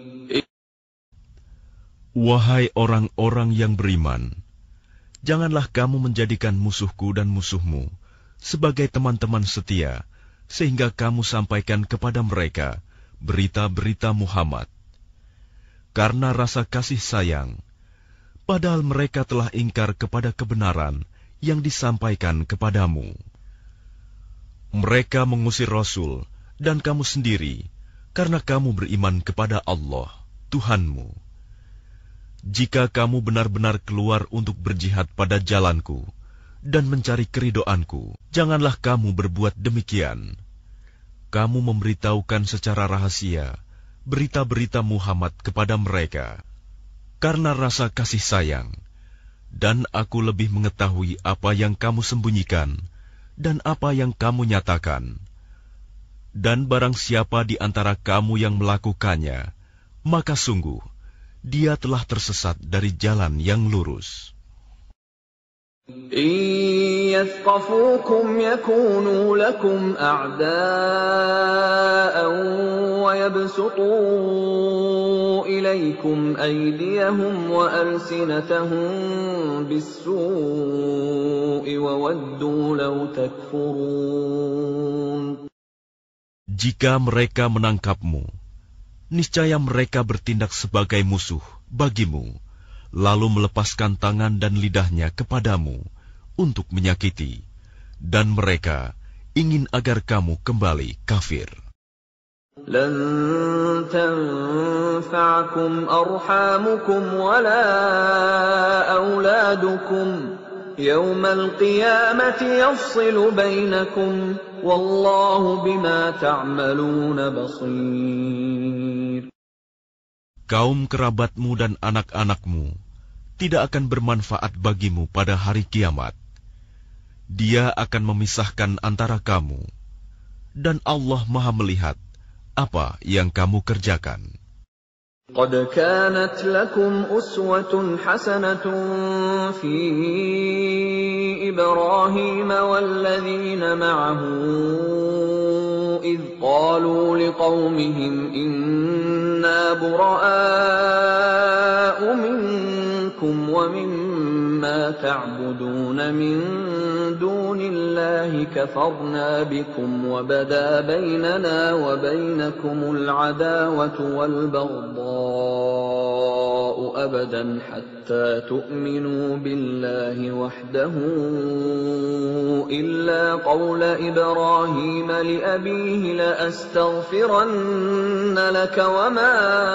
Wahai orang-orang yang beriman, janganlah kamu menjadikan musuhku dan musuhmu sebagai teman-teman setia, sehingga kamu sampaikan kepada mereka berita-berita Muhammad. Karena rasa kasih sayang, padahal mereka telah ingkar kepada kebenaran yang disampaikan kepadamu. Mereka mengusir Rasul dan kamu sendiri, karena kamu beriman kepada Allah, Tuhanmu. Jika kamu benar-benar keluar untuk berjihad pada jalanku dan mencari keridoanku, janganlah kamu berbuat demikian. Kamu memberitahukan secara rahasia berita-berita Muhammad kepada mereka. Karena rasa kasih sayang, dan aku lebih mengetahui apa yang kamu sembunyikan dan apa yang kamu nyatakan. Dan barang siapa di antara kamu yang melakukannya, maka sungguh dia telah tersesat dari jalan yang lurus. إن يثقفوكم يكونوا لكم أعداء ويبسطوا إليكم أيديهم وألسنتهم بالسوء وودوا لو تكفرون. Jika mereka menangkapmu, niscaya mereka bertindak sebagai musuh bagimu, lalu melepaskan tangan dan lidahnya kepadamu untuk menyakiti, dan mereka ingin agar kamu kembali kafir. لن تنفعكم أرحامكم ولا أولادكم يوم القيامة يفصل بينكم والله بما تعملون بصير. Kaum kerabatmu dan anak-anakmu tidak akan bermanfaat bagimu pada hari kiamat. Dia akan memisahkan antara kamu, dan Allah Maha melihat apa yang kamu kerjakan. قد كانت لكم أسوة حسنة في إبراهيم والذين معه إذ قالوا لقومهم إنا براء منكم ومما تعبدون من دون الله كفرنا بكم وبدا بيننا وبينكم العداوة والبغضاء أبدا حتى تؤمنوا بالله وحده إلا قول إبراهيم لأبيه لأستغفرن لك وما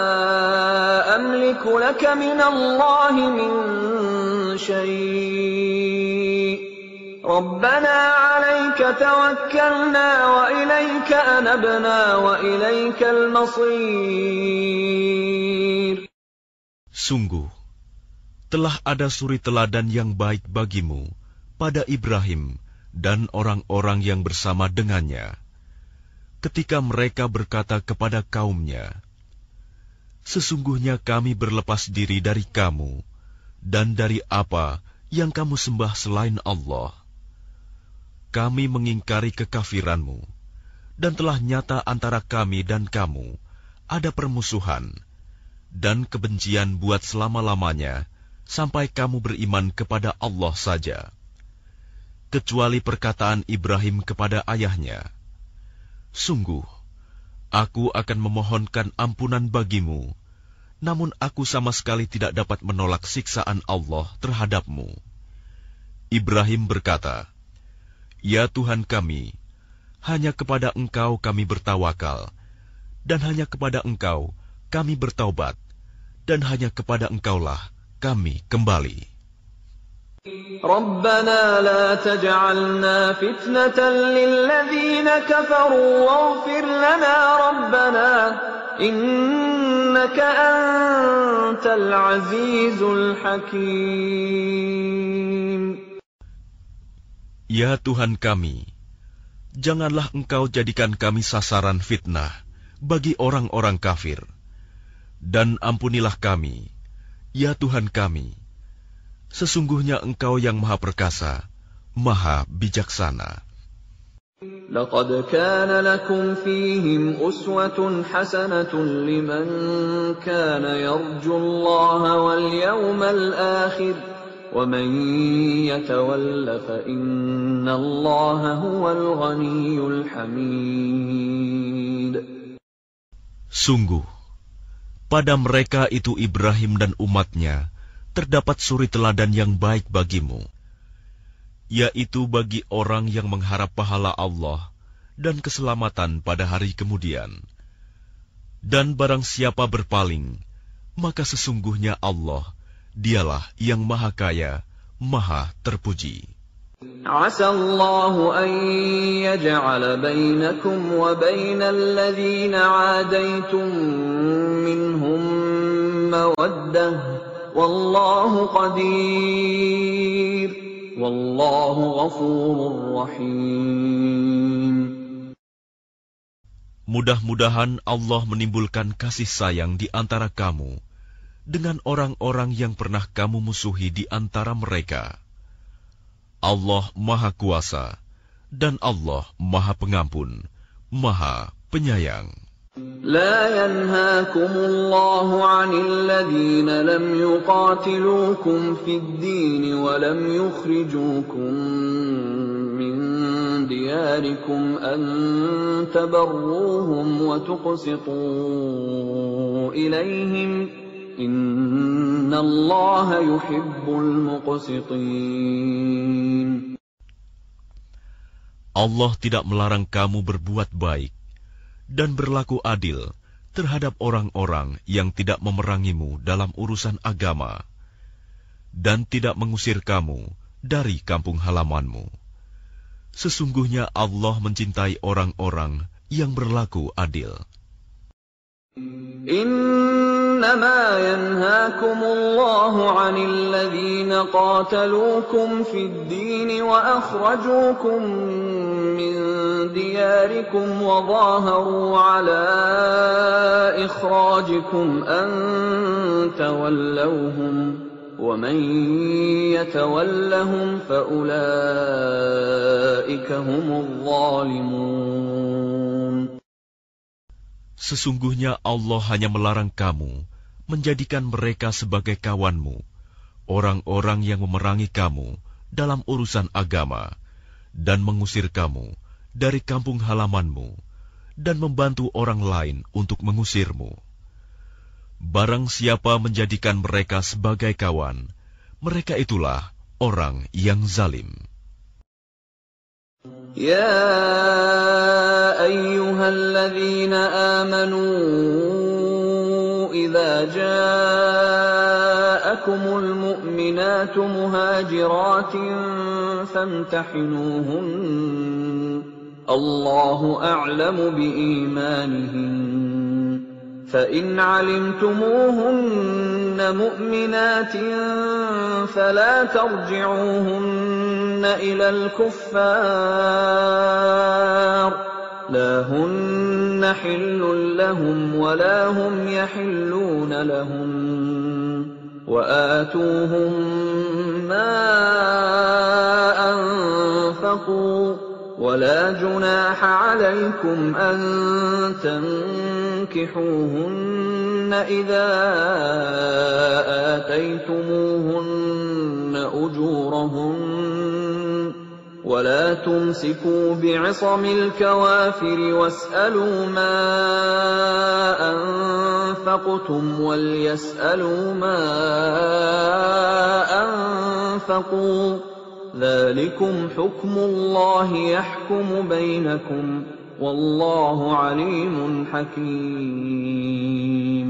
أملك لك من الله من شيء ربنا عليك توكلنا وإليك أنبنا وإليك المصير. Sungguh, telah ada suri teladan yang baik bagimu pada Ibrahim dan orang-orang yang bersama dengannya, ketika mereka berkata kepada kaumnya, sesungguhnya kami berlepas diri dari kamu dan dari apa yang kamu sembah selain Allah. Kami mengingkari kekafiranmu, dan telah nyata antara kami dan kamu ada permusuhan dan kebencian buat selama-lamanya, sampai kamu beriman kepada Allah saja. Kecuali perkataan Ibrahim kepada ayahnya, sungguh, aku akan memohonkan ampunan bagimu, namun aku sama sekali tidak dapat menolak siksaan Allah terhadapmu. Ibrahim berkata, ya Tuhan kami, hanya kepada Engkau kami bertawakal, dan hanya kepada Engkau kami bertaubat, dan hanya kepada Engkaulah kami kembali. ربنا لا تجعلنا فتنة للذين كفروا واغفر لنا ربنا إنك أنت العزيز الحكيم. Ya Tuhan kami, janganlah Engkau jadikan kami sasaran fitnah bagi orang-orang kafir, dan ampunilah kami, ya Tuhan kami. Sesungguhnya Engkau yang Maha Perkasa, Maha Bijaksana. لقد كان لكم فيهم أسوة حسنة لمن كان يرجو الله واليوم الآخر ومن يتول فإن الله هو الغني الحميد. Sungguh, pada mereka itu Ibrahim dan umatnya terdapat suri teladan yang baik bagimu, yaitu bagi orang yang mengharap pahala Allah dan keselamatan pada hari kemudian. Dan barang siapa berpaling, maka sesungguhnya Allah, dialah yang maha kaya, maha terpuji. عسى الله أن يجعل بينكم وبين الذين عاديتم منهم مودة والله قدير والله غفور رحيم. Mudah-mudahan Allah menimbulkan kasih sayang di antara kamu dengan orang-orang yang pernah kamu musuhi di antara mereka. Allah Maha Kuasa dan Allah Maha Pengampun, Maha Penyayang. لا ينهاكم الله عن الذين لم يقاتلوكم في الدين ولم يخرجوكم من دياركم أن تبروهم وتقسطوا إليهم إن الله يحب المقسطين. Allah tidak melarang kamu berbuat baik dan berlaku adil terhadap orang-orang yang tidak memerangimu dalam urusan agama dan tidak mengusir kamu dari kampung halamanmu. Sesungguhnya Allah mencintai orang-orang yang berlaku adil. إنما ينهاكم الله عن الذين قاتلوكم في الدين وأخرجوكم من دياركم وظاهروا على إخراجكم أن تولوهم ومن يتولهم فأولئك هم الظالمون. Sesungguhnya Allah hanya melarang kamu menjadikan mereka sebagai kawanmu, orang-orang yang memerangi kamu dalam urusan agama, dan mengusir kamu dari kampung halamanmu, dan membantu orang lain untuk mengusirmu. Barang siapa menjadikan mereka sebagai kawan, mereka itulah orang yang zalim. يا أيها الذين آمنوا إذا جاءكم المؤمنات مهاجرات فامتحنوهن الله أعلم بإيمانهن فإن علمتموهن مؤمنات فلا ترجعوهن إلى الكفار لا هن حل لهم ولا هم يحلون لهم وآتوهم ما أنفقوا ولا جناح عليكم أن تنكحوهن إذا آتيتموهن أجورهن ولا تمسكوا بعصم الكوافر واسألوا ما أنفقتم وليسألوا ما أنفقوا ذلكم حكم الله يحكم بينكم والله عليم حكيم.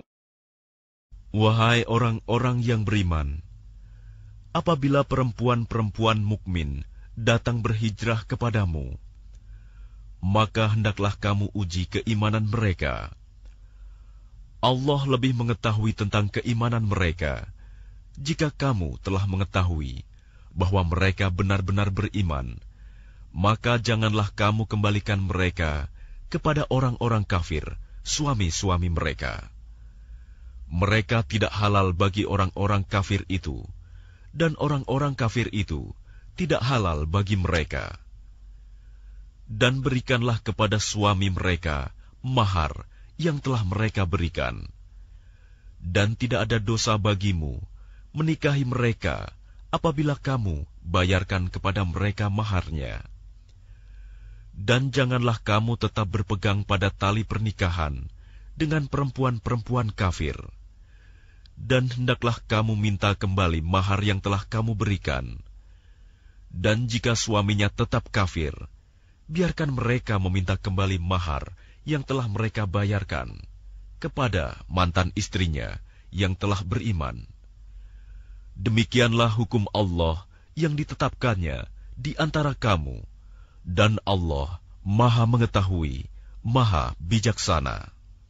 Wahai orang-orang yang beriman, apabila perempuan-perempuan mukmin datang berhijrah kepadamu, maka hendaklah kamu uji keimanan mereka. Allah lebih mengetahui tentang keimanan mereka jika kamu telah mengetahui bahwa mereka benar-benar beriman, maka janganlah kamu kembalikan mereka kepada orang-orang kafir, suami-suami mereka. Mereka tidak halal bagi orang-orang kafir itu, dan orang-orang kafir itu tidak halal bagi mereka. Dan berikanlah kepada suami mereka mahar yang telah mereka berikan. Dan tidak ada dosa bagimu menikahi mereka apabila kamu bayarkan kepada mereka maharnya. Dan janganlah kamu tetap berpegang pada tali pernikahan dengan perempuan-perempuan kafir. Dan hendaklah kamu minta kembali mahar yang telah kamu berikan. Dan jika suaminya tetap kafir, biarkan mereka meminta kembali mahar yang telah mereka bayarkan kepada mantan istrinya yang telah beriman. Demikianlah hukum Allah yang ditetapkannya di antara kamu, dan Allah Maha Mengetahui, Maha Bijaksana.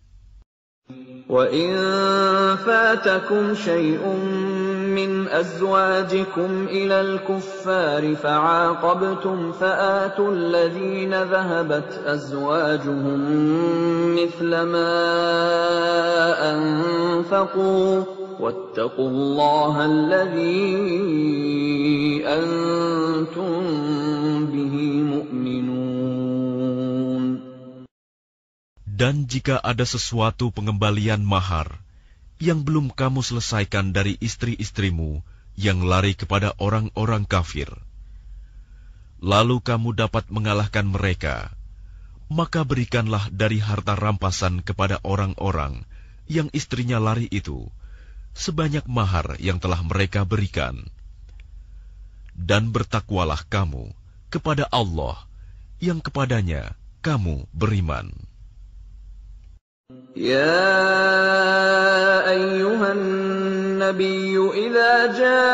وَإِن فَاتَكُمْ شَيْءٌ مِّنْ أَزْوَاجِكُمْ إِلَى الْكُفَّارِ فَعَاقَبْتُمْ فَآتُوا الَّذِينَ ذَهَبَتْ أَزْوَاجُهُم مِّثْلَ مَا أَنفَقُوا وَاتَّقُوا اللَّهَ الَّذِي أَنتُم بِهِ مُؤْمِنُونَ. Dan jika ada sesuatu pengembalian mahar yang belum kamu selesaikan dari istri-istrimu yang lari kepada orang-orang kafir, lalu kamu dapat mengalahkan mereka, maka berikanlah dari harta rampasan kepada orang-orang yang istrinya lari itu, sebanyak mahar yang telah mereka berikan. Dan bertakwalah kamu kepada Allah yang kepadanya kamu beriman. Ya ayyuhan nabiyyu idza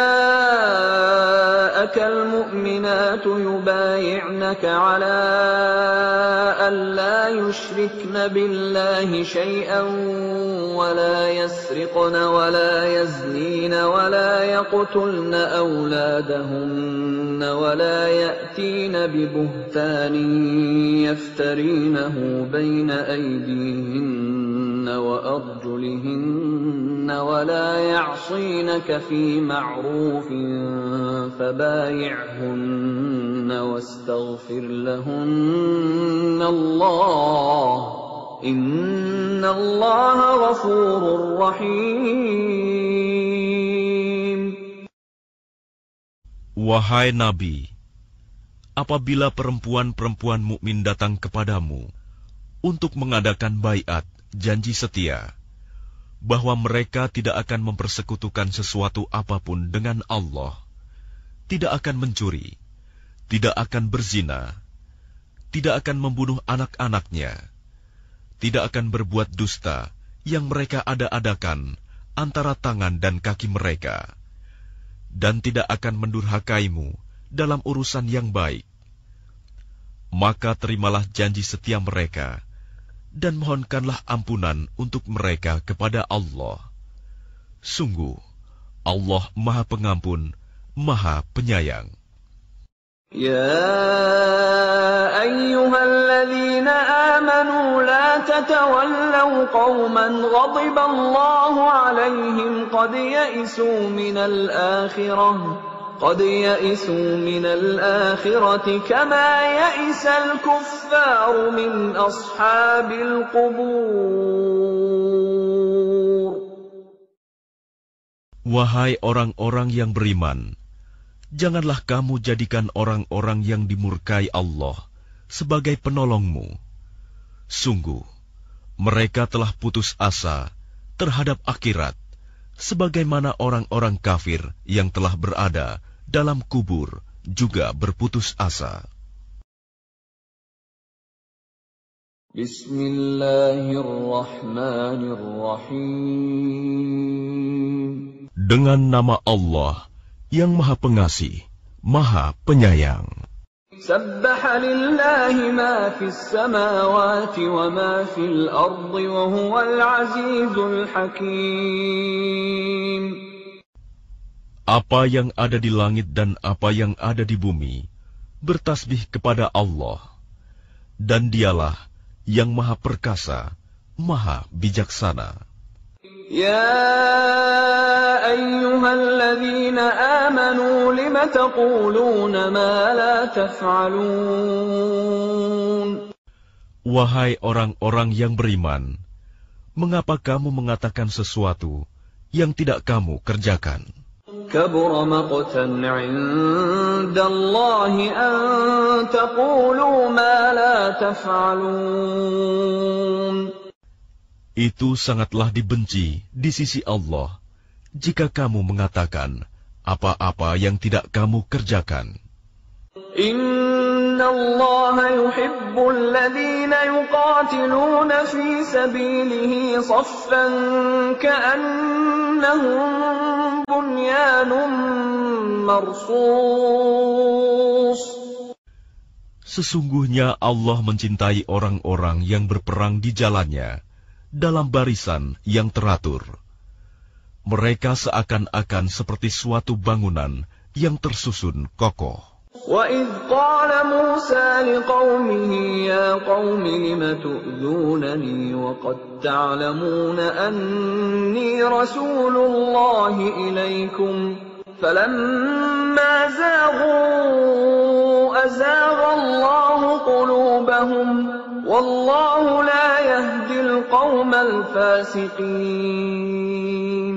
ja'akal mu'minatu yubay'naka 'ala an la yushrikna billahi shay'an wa la yasriqna wa la yaznina wa la yaqtulna awladahunna wa la ya'tina bi buhtanin yaftarinahu bayna aydihinna wa arjulihinna wa la ya'sinaka fi ma'rufin fabayi'hunna wastaghfir lahunna Allah inna Allah ghafurur rahim. Wahai Nabi, apabila perempuan-perempuan mukmin datang kepadamu untuk mengadakan baiat, janji setia, bahwa mereka tidak akan mempersekutukan sesuatu apapun dengan Allah, tidak akan mencuri, tidak akan berzina, tidak akan membunuh anak-anaknya, tidak akan berbuat dusta yang mereka ada-adakan antara tangan dan kaki mereka, dan tidak akan mendurhakaimu dalam urusan yang baik, maka terimalah janji setia mereka, dan mohonkanlah ampunan untuk mereka kepada Allah. Sungguh, Allah Maha Pengampun, Maha Penyayang. Ya ayyuhalladzina amanu la tatawallaw qauman ghadiba Allahu alaihim qad ya'isu minal akhirah قد يئسوا من الآخرة كما يئس الكفار من أصحاب القبور. Wahai orang-orang yang beriman, janganlah kamu jadikan orang-orang yang dimurkai Allah sebagai penolongmu. Sungguh, mereka telah putus asa terhadap akhirat, sebagaimana orang-orang kafir yang telah berada dalam kubur juga berputus asa. Bismillahirrahmanirrahim. Dengan nama Allah yang Maha Pengasih, Maha Penyayang. Sabbaha lillahi ma fis samawati wa ma fil ardi wa huwal azizul hakim. Apa yang ada di langit dan apa yang ada di bumi bertasbih kepada Allah, dan Dialah yang Maha Perkasa, Maha Bijaksana. Ya ayyuhalladzina amanu lima taquluna ma la taf'alun. Wahai orang-orang yang beriman, mengapa kamu mengatakan sesuatu yang tidak kamu kerjakan? Kabura maqtan 'inda Allah an taqulu ma la taf'alun. Itu sangatlah dibenci di sisi Allah jika kamu mengatakan apa-apa yang tidak kamu kerjakan. Inna Allah yuhibbul ladzina yuqatiluna fi sabilihi saffan ka'annahum bunyanun marsus. Sesungguhnya Allah mencintai orang-orang yang berperang di jalannya dalam barisan yang teratur. Mereka seakan-akan seperti suatu bangunan yang tersusun kokoh. وَإِذْ قَالَ مُوسَى لِقَوْمِهِ يَا قَوْمِ لِمَ تُؤْذُونَنِي وَقَدْ تَعْلَمُونَ أَنِّي رَسُولُ اللَّهِ إِلَيْكُمْ فَلَمَّا زَاغُوا أَزَاغَ اللَّهُ قُلُوبَهُمْ وَاللَّهُ لَا يَهْدِي الْقَوْمَ الْفَاسِقِينَ.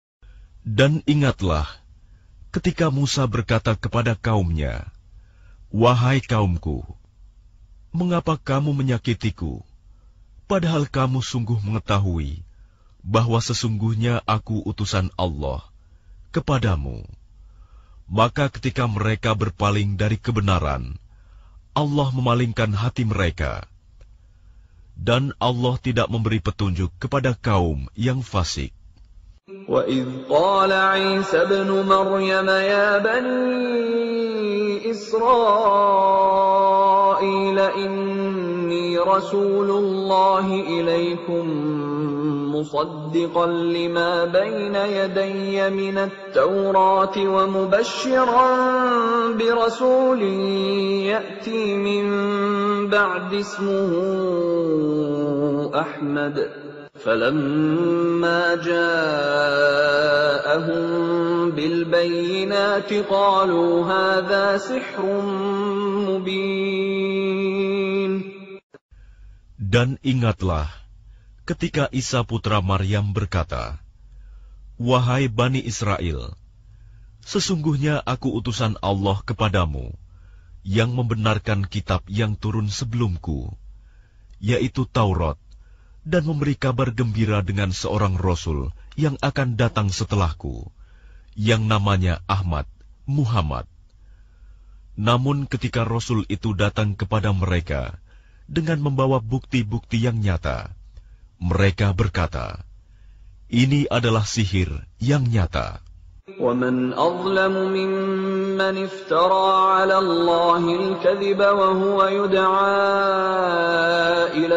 Dan ingatlah ketika Musa berkata kepada kaumnya, Wahai kaumku, mengapa kamu menyakitiku, padahal kamu sungguh mengetahui bahwa sesungguhnya aku utusan Allah kepadamu. Maka ketika mereka berpaling dari kebenaran, Allah memalingkan hati mereka, dan Allah tidak memberi petunjuk kepada kaum yang fasik. وَإِذْ قَالَ عِيسَى ابْنُ مَرْيَمَ يَا بَنِي إِسْرَائِيلَ إِنِّي رَسُولُ اللَّهِ إِلَيْكُمْ مُصَدِّقًا لِمَا بَيْنَ يَدَيَّ مِنَ التَّوْرَاةِ وَمُبَشِّرًا بِرَسُولٍ يَأْتِي مِن بَعْدِ اسْمُهُ أَحْمَدُ فَلَمَّا جَاءَهُم بِالْبَيِّنَاتِ قَالُوا هَذَا سِحْرٌ مُبِينٌ. Dan ingatlah ketika Isa putra Maryam berkata, "Wahai Bani Israel, sesungguhnya aku utusan Allah kepadamu yang membenarkan kitab yang turun sebelumku, yaitu Taurat, dan memberi kabar gembira dengan seorang Rasul yang akan datang setelahku, yang namanya Ahmad, Muhammad." Namun ketika Rasul itu datang kepada mereka dengan membawa bukti-bukti yang nyata, mereka berkata, "Ini adalah sihir yang nyata." وَمَنْ أَظْلَمُ مِمَّنِ افْتَرَى عَلَى اللَّهِ الْكَذِبَ وَهُوَ يُدْعَى إِلَى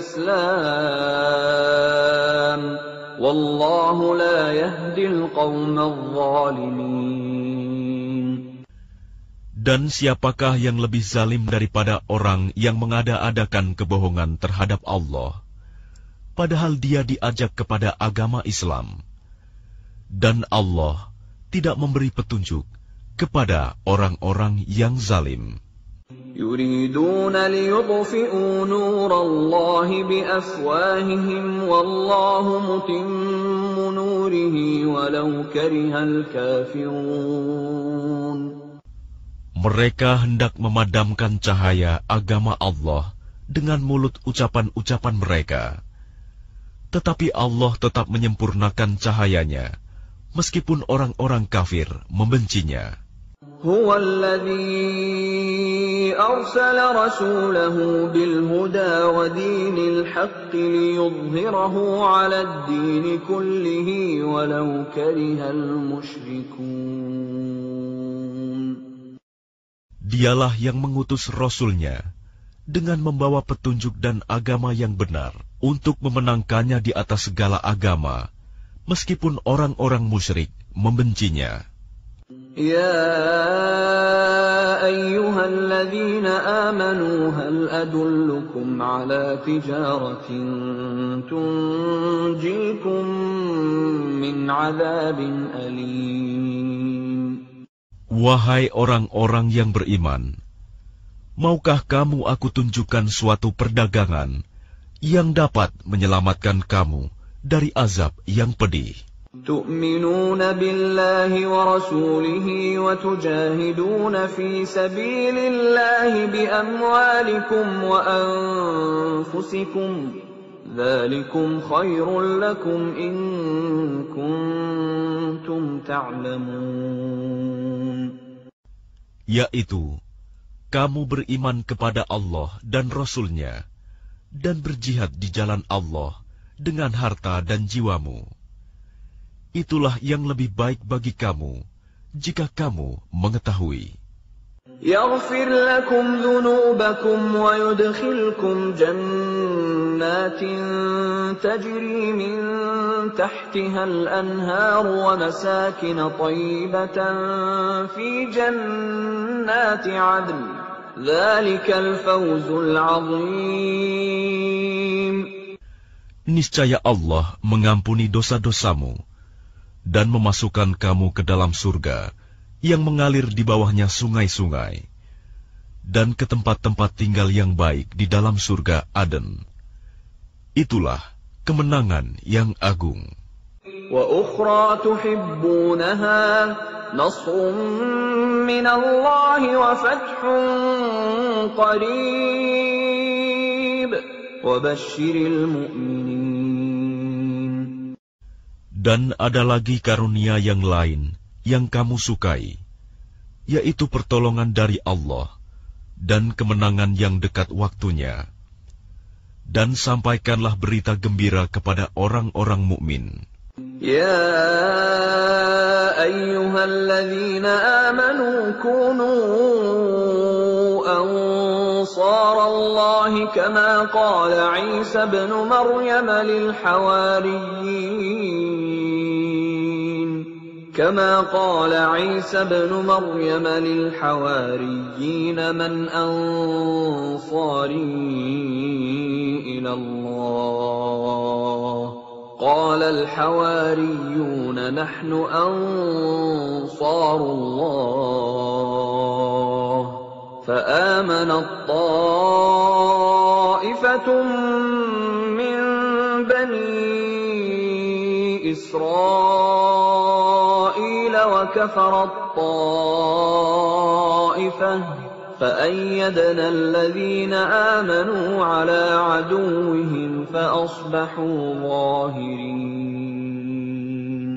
الْإِسْلَامِ وَاللَّهُ لَا يَهْدِي الْقَوْمَ الظَّالِمِينَ. Dan siapakah yang lebih zalim daripada orang yang mengada-adakan kebohongan terhadap Allah, padahal dia diajak kepada agama Islam, dan Allah tidak memberi petunjuk kepada orang-orang yang zalim. يُرِيدُونَ لِيُطْفِئُوا نُورَ اللَّهِ بِأَفْوَاهِهِمْ وَاللَّهُ مُتِمُّ نُورِهِ وَلَوْ كَرِهَ الْكَافِرُونَ. Mereka hendak memadamkan cahaya agama Allah dengan mulut ucapan-ucapan mereka, tetapi Allah tetap menyempurnakan cahayanya, meskipun orang-orang kafir membencinya. هُوَ الَّذِي أَرْسَلَ رَسُولَهُ بِالْهُدَى وَدِينِ الْحَقِّ لِيُظْهِرَهُ عَلَى الدِّينِ كُلِّهِ وَلَوْ كَرِهَ الْمُشْرِكُونَ. Dialah yang mengutus Rasul-Nya dengan membawa petunjuk dan agama yang benar untuk memenangkannya di atas segala agama, meskipun orang-orang musyrik membencinya. يا أيها الذين آمنوا هل أدلكم على تجارة تنجيكم من عذاب أليم. Wahai orang-orang yang beriman, maukah kamu aku tunjukkan suatu perdagangan yang dapat menyelamatkan kamu dari azab yang pedih? تؤمنون بالله ورسوله وتجاهدون في سبيل الله بأموالكم وأنفسكم ذلكم خير لكم إن كنتم تعلمون. Yaitu, kamu beriman kepada Allah dan Rasul-Nya dan berjihad di jalan Allah dengan harta dan jiwamu. Itulah yang lebih baik bagi kamu, jika kamu mengetahui. يغفر لكم ذنوبكم ويدخلكم جنات تجري من تحتها الأنهار ومساكن طيبة في جنات عدن ذلك الفوز العظيم. Niscaya Allah mengampuni dosa-dosamu dan memasukkan kamu ke dalam surga yang mengalir di bawahnya sungai-sungai, dan ke tempat-tempat tinggal yang baik di dalam surga Aden. Itulah kemenangan yang agung. وَأُخْرَى تُحِبُّونَهَا nasrun minallahi wa fathun qarib wa basyiril mu'minin. Dan ada lagi karunia yang lain yang kamu sukai, yaitu pertolongan dari Allah dan kemenangan yang dekat waktunya. Dan sampaikanlah berita gembira kepada orang-orang mukmin. Ya ayyuhalladzina amanu kunu ansarallahi kama qala Isa ibn Maryam lil hawariyyin كما قال عيسى ابن مريم للحواريين من أنصاري إلى الله قال الحواريون نحن أنصار الله فآمنت طائفة من بني إسرائيل وكفرت طائفة فأيدنا الذين آمنوا على عدوهم فأصبحوا ظاهرين.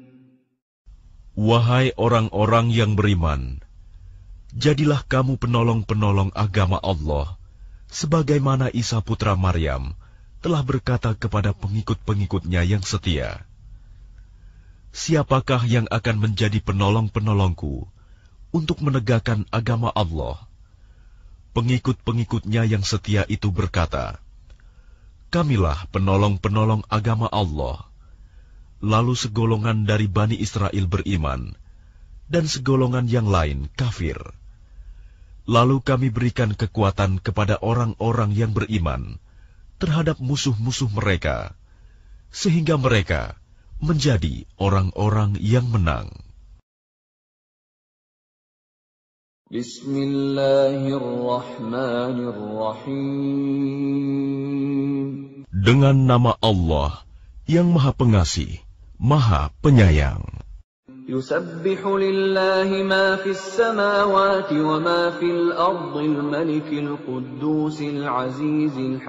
Wahai orang-orang yang beriman, jadilah kamu penolong-penolong agama Allah, sebagaimana Isa putra Maryam telah berkata kepada pengikut-pengikutnya yang setia, siapakah yang akan menjadi penolong-penolongku untuk menegakkan agama Allah? Pengikut-pengikutnya yang setia itu berkata, kamilah penolong-penolong agama Allah. Lalu segolongan dari Bani Israel beriman, dan segolongan yang lain kafir. Lalu kami berikan kekuatan kepada orang-orang yang beriman terhadap musuh-musuh mereka, sehingga mereka menjadi orang-orang yang menang. Bismillahirrahmanirrahim. Dengan nama Allah yang Maha Pengasih, Maha Penyayang. Yusabbihu lillahi ma fis samawati wa ma fil ardil malikil quddusil azizil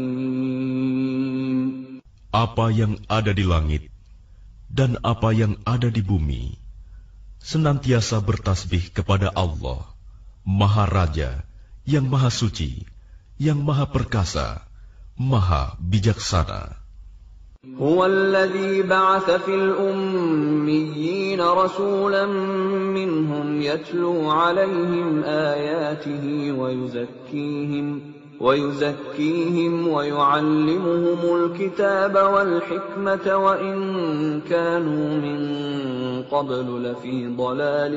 hakim. Apa yang ada di langit dan apa yang ada di bumi senantiasa bertasbih kepada Allah, Maha Raja, yang Maha Suci, yang Maha Perkasa, Maha Bijaksana. Huwa alladhi ba'atha fil ummiyyin rasulan minhum yatlu 'alayhim ayatihi wa yuzakkihim وَيُزَكِّيهِمْ وَيُعَلِّمُهُمُ الْكِتَابَ وَالْحِكْمَةَ وَإِنْ كَانُوا مِنْ قَبْلُ لَفِي ضَلَالٍ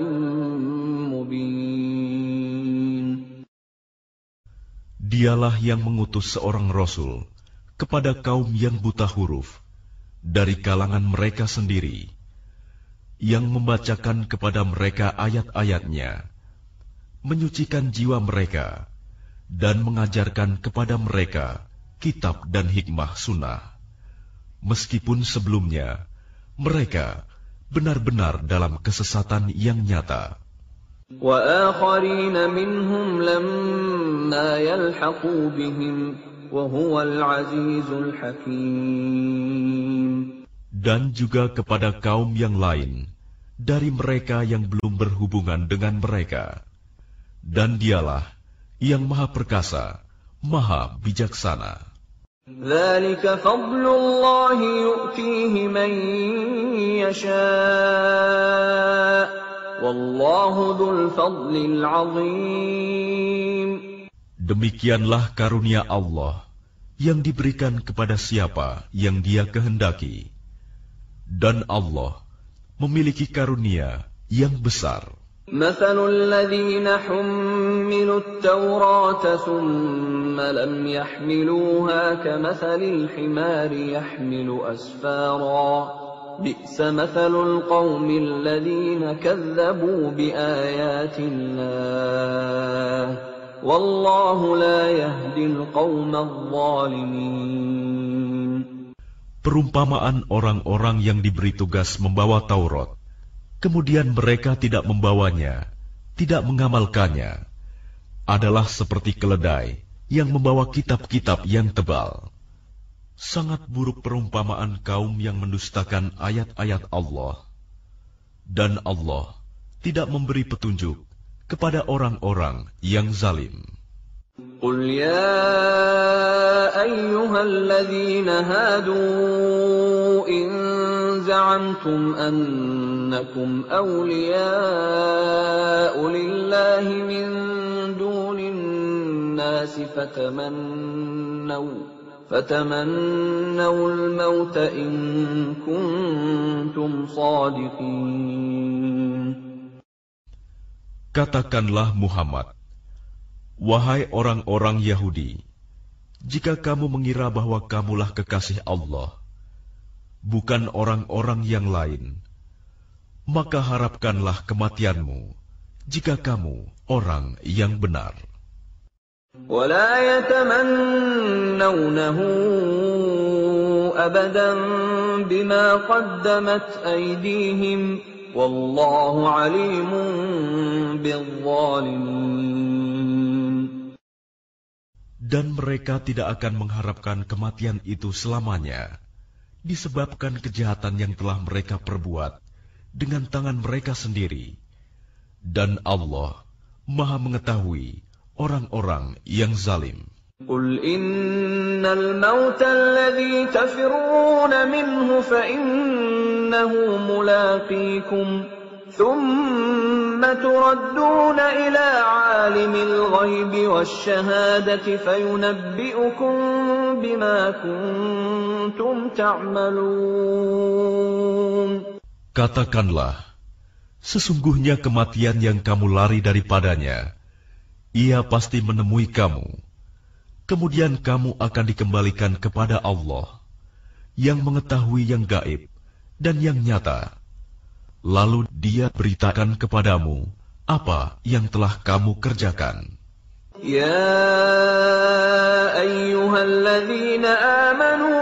مُبِينٍ. Dialah yang mengutus seorang Rasul kepada kaum yang buta huruf dari kalangan mereka sendiri, yang membacakan kepada mereka ayat-ayatnya, menyucikan jiwa mereka, dan mengajarkan kepada mereka kitab dan hikmah sunnah, meskipun sebelumnya mereka benar-benar dalam kesesatan yang nyata. وَآخَرِينَ مِنْهُمْ لَمَّا يَلْحَقُوا بِهِمْ وَهُوَ الْعَزِيزُ الْحَكِيمُ. Dan juga kepada kaum yang lain dari mereka yang belum berhubungan dengan mereka, dan dialah yang Maha Perkasa, Maha Bijaksana. ذَلِكَ فَضْلُ اللَّهِ يُؤْتِيهِ مَن يَشَاءُ وَاللَّهُ ذُو الْفَضْلِ الْعَظِيمِ. Demikianlah karunia Allah yang diberikan kepada siapa yang Dia kehendaki, dan Allah memiliki karunia yang besar. مثل الذين حملوا التوراة ثم لم يحملوها كمثل الحمار يحمل أسفارا بئس مثل القوم الذين كذبوا بآيات الله والله لا يهدي القوم الظالمين. Perumpamaan orang-orang yang diberi tugas membawa Taurat, kemudian mereka tidak membawanya, tidak mengamalkannya, adalah seperti keledai yang membawa kitab-kitab yang tebal. Sangat buruk perumpamaan kaum yang mendustakan ayat-ayat Allah. Dan Allah tidak memberi petunjuk kepada orang-orang yang zalim. Qul ya ayyuhalladzina hadu in za'amtum annakum awliya'u lillahi min dunin nasi fatamannaw fatamannaw al-maut in kuntum shadiqin. Katakanlah Muhammad, wahai orang-orang Yahudi, jika kamu mengira bahwa kamulah kekasih Allah, bukan orang-orang yang lain, maka harapkanlah kematianmu jika kamu orang yang benar. وَلَا يَتَمَنَّوْنَهُ أَبَدًا بِمَا قَدَّمَتْ أَيْدِيهِمْ وَاللَّهُ عَلِيمٌ بِالظَّالِمِينَ. Dan mereka tidak akan mengharapkan kematian itu selamanya, disebabkan kejahatan yang telah mereka perbuat dengan tangan mereka sendiri. Dan Allah Maha mengetahui orang-orang yang zalim. Qul innal mauta alladhi tafirruna minhu fa innahu mulaqikum thumma turadduna ila alimil ghaibi wasyahadati fayunabbi'ukum bima kuntum ta'malun. Katakanlah, sesungguhnya kematian yang kamu lari daripadanya, ia pasti menemui kamu. Kemudian kamu akan dikembalikan kepada Allah, yang mengetahui yang gaib dan yang nyata. Lalu Dia beritakan kepadamu apa yang telah kamu kerjakan. Ya ayyuhalladzina amanu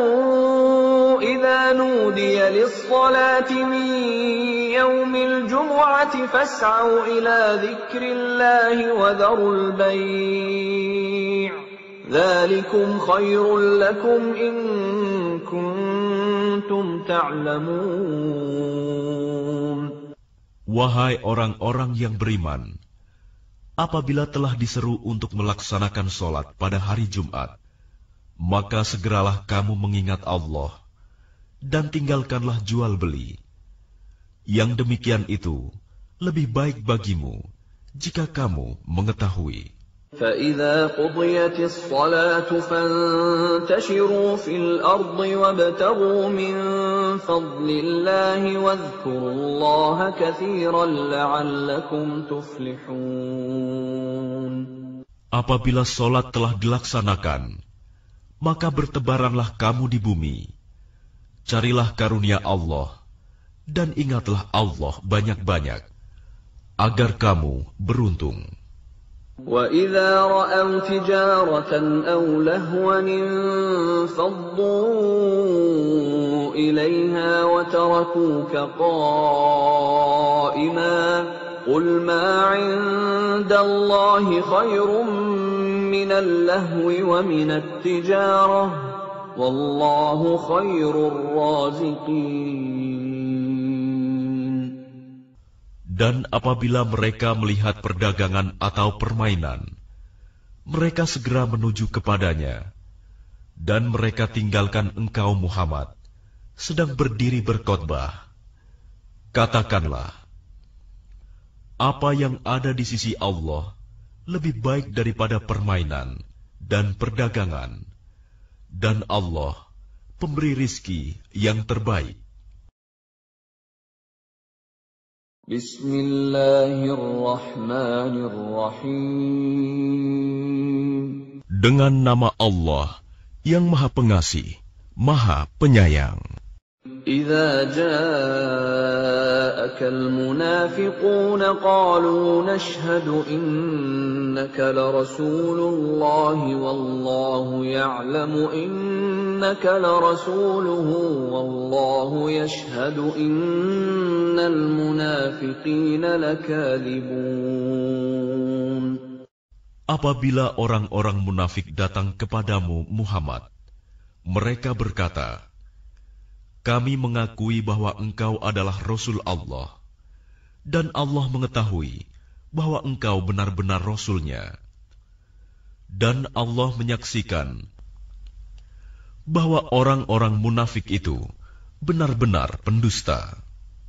idza nudiya lis-salati min yaumil jumu'ati fas'au ila dzikrillahi wa dharul bay'. Dzalikum khairul lakum in kuntum ta'lamun. Wahai orang-orang yang beriman, apabila telah diseru untuk melaksanakan sholat pada hari Jumat, maka segeralah kamu mengingat Allah dan tinggalkanlah jual beli. Yang demikian itu lebih baik bagimu jika kamu mengetahui. فَإِذَا قُضِيَتِ الصَّلَاةُ فَانتَشِرُوا فِي الْأَرْضِ وَابْتَغُوا مِنْ فَضْلِ اللَّهِ وَاذْكُرُوا اللَّهَ كَثِيرًا لَعَلَّكُمْ تُفْلِحُونَ. Apabila sholat telah dilaksanakan, maka bertebaranlah kamu di bumi. Carilah karunia Allah, dan ingatlah Allah banyak-banyak, agar kamu beruntung. وَإِذَا رَأَوْا تِجَارَةً أَوْ لَهْوًا انفَضُّوا إِلَيْهَا وَتَرَكُوكَ قَائِمًا قُلْ مَا عِندَ اللَّهِ خَيْرٌ مِّنَ اللَّهْوِ وَمِنَ التِّجَارَةِ وَاللَّهُ خَيْرُ الرَّازِقِينَ. Dan apabila mereka melihat perdagangan atau permainan, mereka segera menuju kepadanya, dan mereka tinggalkan engkau Muhammad, sedang berdiri berkhotbah. Katakanlah, apa yang ada di sisi Allah lebih baik daripada permainan dan perdagangan, dan Allah pemberi rizki yang terbaik. Bismillahirrahmanirrahim. Dengan nama Allah yang Maha Pengasih, Maha Penyayang. إذا جاءك المنافقون قالوا نشهد إنك لرسول الله والله يعلم إنك لرسوله والله يشهد إن المنافقين لكاذبون. Apabila orang-orang munafik datang kepadamu, Muhammad, mereka berkata, "Kami mengakui bahwa engkau adalah Rasul Allah, dan Allah mengetahui bahwa engkau benar-benar Rasul-Nya. Dan Allah menyaksikan bahwa orang-orang munafik itu benar-benar pendusta."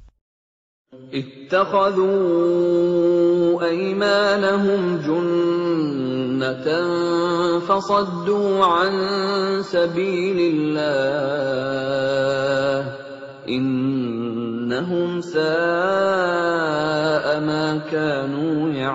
اتخذوا أيمانهم جنة فصدوا عن سبيل الله إنهم ساء ما كانوا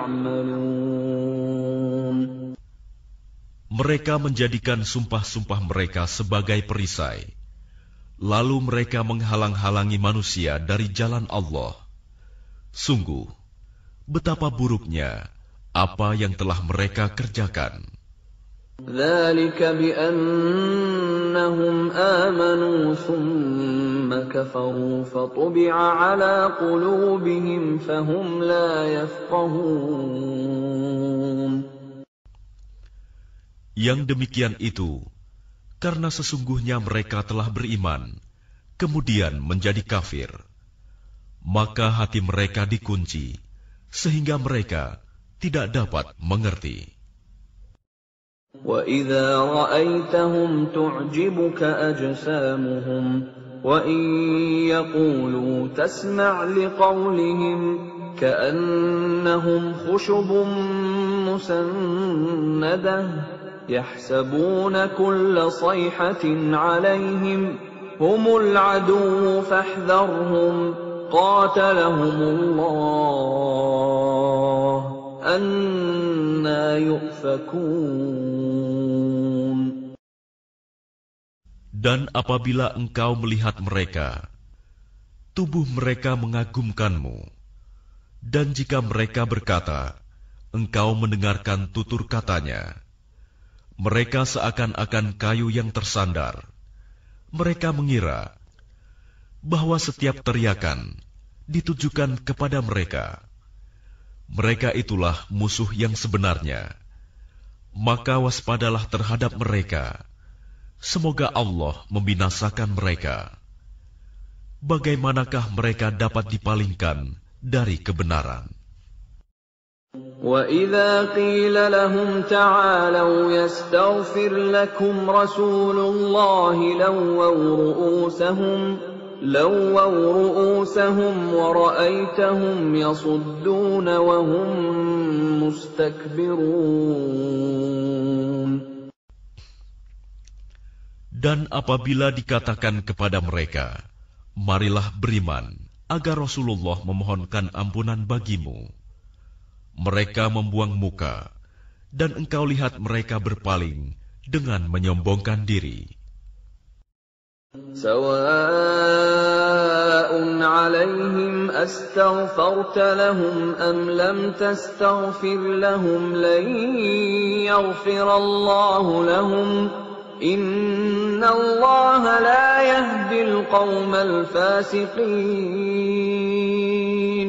يعملون. Mereka menjadikan sumpah-sumpah mereka sebagai perisai, lalu mereka menghalang-halangi manusia dari jalan Allah. Sungguh, betapa buruknya apa yang telah mereka kerjakan. ذلك بأنهم آمنوا ثم كفروا فطبع على قلوبهم فهم لا يفقهون. Yang demikian itu karena sesungguhnya mereka telah beriman, kemudian menjadi kafir. Maka hati mereka dikunci, sehingga mereka tidak dapat mengerti. وَإِذَا رَأَيْتَهُمْ تُعْجِبُكَ أَجْسَامُهُمْ وَإِنْ يَقُولُوا تَسْمَعْ لِقَوْلِهِمْ كَأَنَّهُمْ خُشُبٌ مُّسَنَّدَةٌ يَحْسَبُونَ كُلَّ صَيْحَةٍ عَلَيْهِمْ هُمُ الْعَدُوُّ فَاحْذَرْهُمْ قَاتَلَهُمُ اللَّهُ أَنَّى يُؤْفَكُونَ. Dan apabila engkau melihat mereka, tubuh mereka mengagumkanmu. Dan jika mereka berkata, engkau mendengarkan tutur katanya, mereka seakan-akan kayu yang tersandar. Mereka mengira bahwa setiap teriakan ditujukan kepada mereka. Mereka itulah musuh yang sebenarnya. Maka waspadalah terhadap mereka. Semoga Allah membinasakan mereka. Bagaimanakah mereka dapat dipalingkan dari kebenaran? وَإِذَا قِيلَ لَهُمْ تَعَالَوْا يَسْتَغْفِرْ لَكُمْ رَسُولُ اللَّهِ لَوَّوْا رُءُوسَهُمْ لَوَّوْا رُءُوسَهُمْ وَرَأَيْتَهُمْ يَصُدُّونَ وَهُمْ مُسْتَكْبِرُونَ. Dan apabila dikatakan kepada mereka, marilah beriman, agar Rasulullah memohonkan ampunan bagimu, mereka membuang muka, dan engkau lihat mereka berpaling dengan menyombongkan diri. سواء عليهم أستغفرت لهم أم لم تستغفر لهم لن يغفر الله لهم إن الله لا يهدي القوم الفاسقين.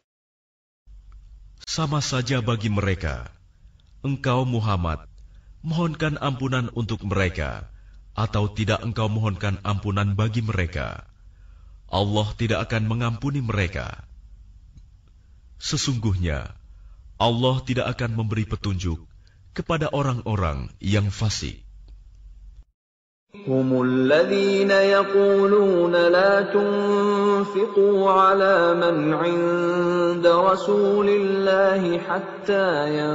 Sama saja bagi mereka, engkau Muhammad mohonkan ampunan untuk mereka, atau tidak engkau mohonkan ampunan bagi mereka, Allah tidak akan mengampuni mereka. Sesungguhnya, Allah tidak akan memberi petunjuk kepada orang-orang yang fasik. هم الذين يقولون لا تنفقوا على من عند رسول الله حتى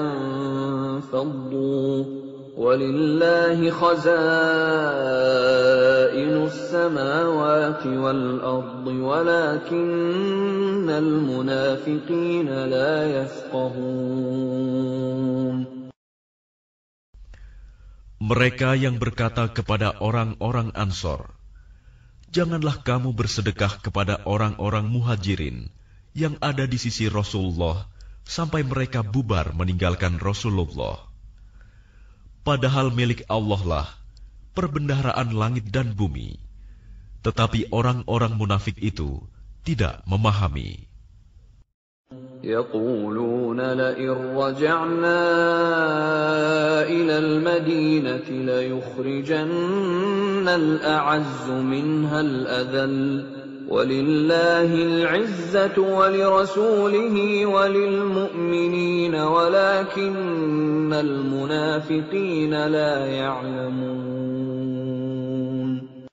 ينفضوا وَلِلَّهِ خَزَائِنُ السَّمَاوَاتِ وَالْأَرْضِ وَلَكِنَّ الْمُنَافِقِينَ لَا يَفْقَهُونَ. Mereka yang berkata kepada orang-orang Ansor, janganlah kamu bersedekah kepada orang-orang Muhajirin yang ada di sisi Rasulullah sampai mereka bubar meninggalkan Rasulullah. Padahal milik Allah lah perbendaharaan langit dan bumi. Tetapi orang-orang munafik itu tidak memahami. يقولون لئن رجعنا إلى المدينة ليخرجن الأعز منها الأذل ولله العزة ولرسوله وللمؤمنين ولكن المنافقين لا يعلمون.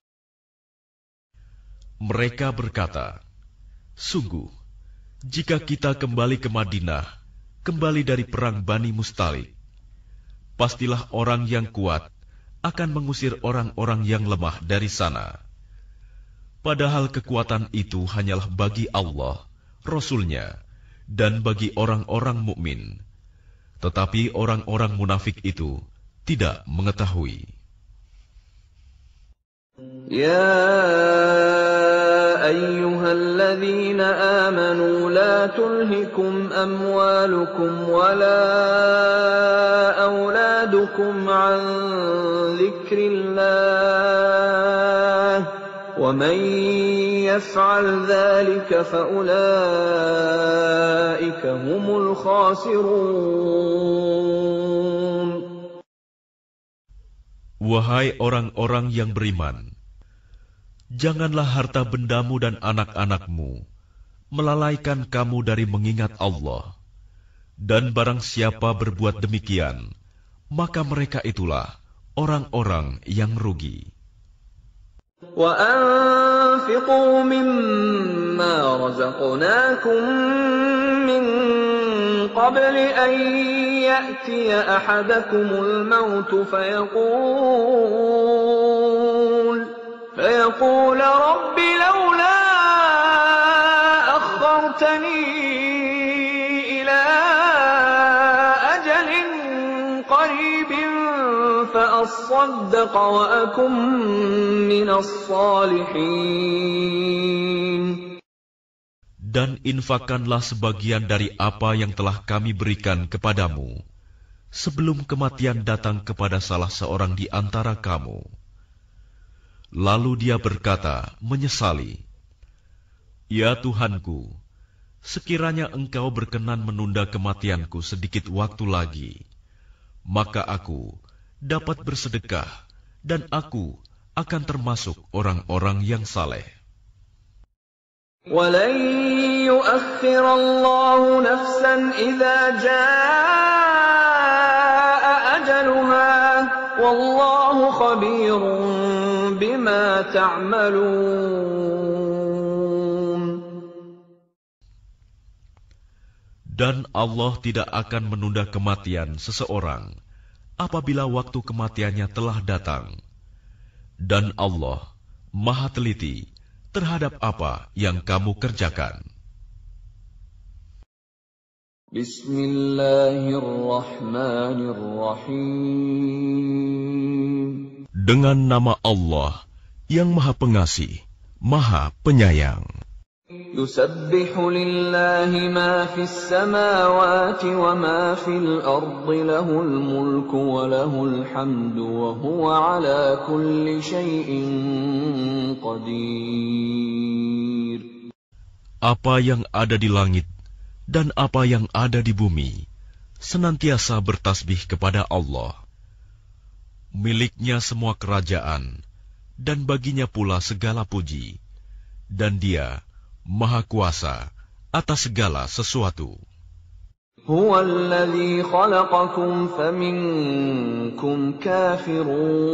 Mereka berkata, sungguh, jika kita kembali ke Madinah, kembali dari perang Bani Mustalik, pastilah orang yang kuat akan mengusir orang-orang yang lemah dari sana. Padahal kekuatan itu hanyalah bagi Allah, Rasul-Nya, dan bagi orang-orang mukmin. Tetapi orang-orang munafik itu tidak mengetahui. يا أيها الذين آمنوا لا تلهكم أموالكم ولا أولادكم عن ذكر الله ومن يفعل ذلك فأولئك هم الخاسرون. Wahai orang-orang yang beriman, janganlah harta bendamu dan anak-anakmu melalaikan kamu dari mengingat Allah. Dan barang siapa berbuat demikian, maka mereka itulah orang-orang yang rugi. وَأَنفِقُوا مِمَّا رَزَقْنَاكُم مِّن قَبْلِ أَن يَأْتِيَ أَحَدَكُمُ الْمَوْتُ فَيَقُولَ فَيَقُولَ رَبِّ لَوْلَا أَخَّرْتَنِي إِلَىٰ أَجَلٍ قَرِيبٍ فَأَصَّدَّقَ وَأَكُن مِّنَ الصَّالِحِينَ. Dan infakkanlah sebagian dari apa yang telah kami berikan kepadamu, sebelum kematian datang kepada salah seorang di antara kamu. Lalu dia berkata, menyesali, "Ya Tuhanku, sekiranya Engkau berkenan menunda kematianku sedikit waktu lagi, maka aku dapat bersedekah dan aku akan termasuk orang-orang yang saleh." وَلَن يُؤَخِّرَ اللَّهُ نَفْسًا إِذَا جَاءَ أَجَلُهَا وَاللَّهُ خَبِيرٌ بِمَا تَعْمَلُونَ. Dan Allah tidak akan menunda kematian seseorang apabila waktu kematiannya telah datang. Dan Allah Maha teliti terhadap apa yang kamu kerjakan. Bismillahirrahmanirrahim. Dengan nama Allah yang Maha Pengasih, Maha Penyayang. يسبح لله ما في السماوات وما في الأرض له الملك وله الحمد وهو على كل شيء قدير. Apa yang ada di langit dan apa yang ada di bumi senantiasa bertasbih kepada Allah. Miliknya semua kerajaan dan baginya pula segala puji, dan Dia Maha Kuasa atas segala sesuatu. هو الذي خلقكم فمنكم كافر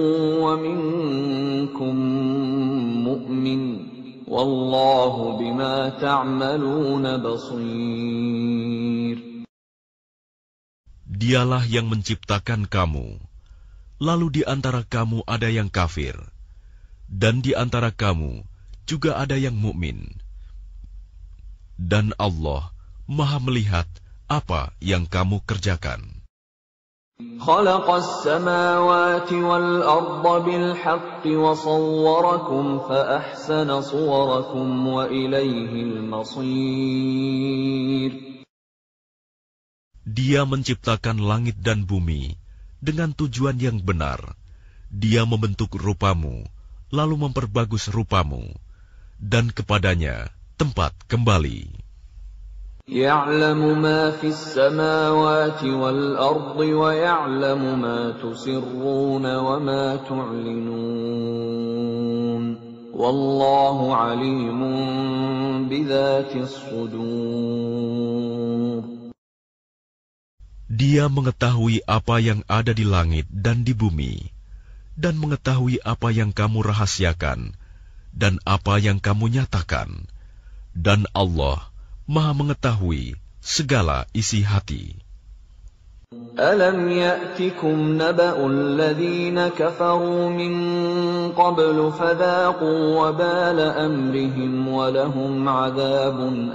ومنكم مؤمن والله بما تعملون بصير. Dialah yang menciptakan kamu, lalu di antara kamu ada yang kafir, dan di antara kamu juga ada yang mukmin. Dan Allah Maha melihat apa yang kamu kerjakan. خلق السماوات والأرض بالحق وصوركم فأحسن صوركم وإليه المصير. Dia menciptakan langit dan bumi dengan tujuan yang benar. Dia membentuk rupamu, lalu memperbagus rupamu, dan kepadanya tempat kembali. يَعْلَمُ مَا فِي السَّمَاوَاتِ وَالْأَرْضِ وَيَعْلَمُ مَا تُسِرُّونَ وَمَا تُعْلِنُونَ وَاللَّهُ عَلِيمٌ بِذَاتِ الصُّدُورِ. Dia mengetahui apa yang ada di langit dan di bumi, dan mengetahui apa yang kamu rahasiakan dan apa yang kamu nyatakan, dan Allah Maha mengetahui segala isi hati. أَلَمْ يَأْتِكُمْ نَبَأُ الَّذِينَ كَفَرُوا مِنْ قَبْلُ فَذَاقُوا وَبَالَ أَمْرِهِمْ وَلَهُمْ عَذَابٌ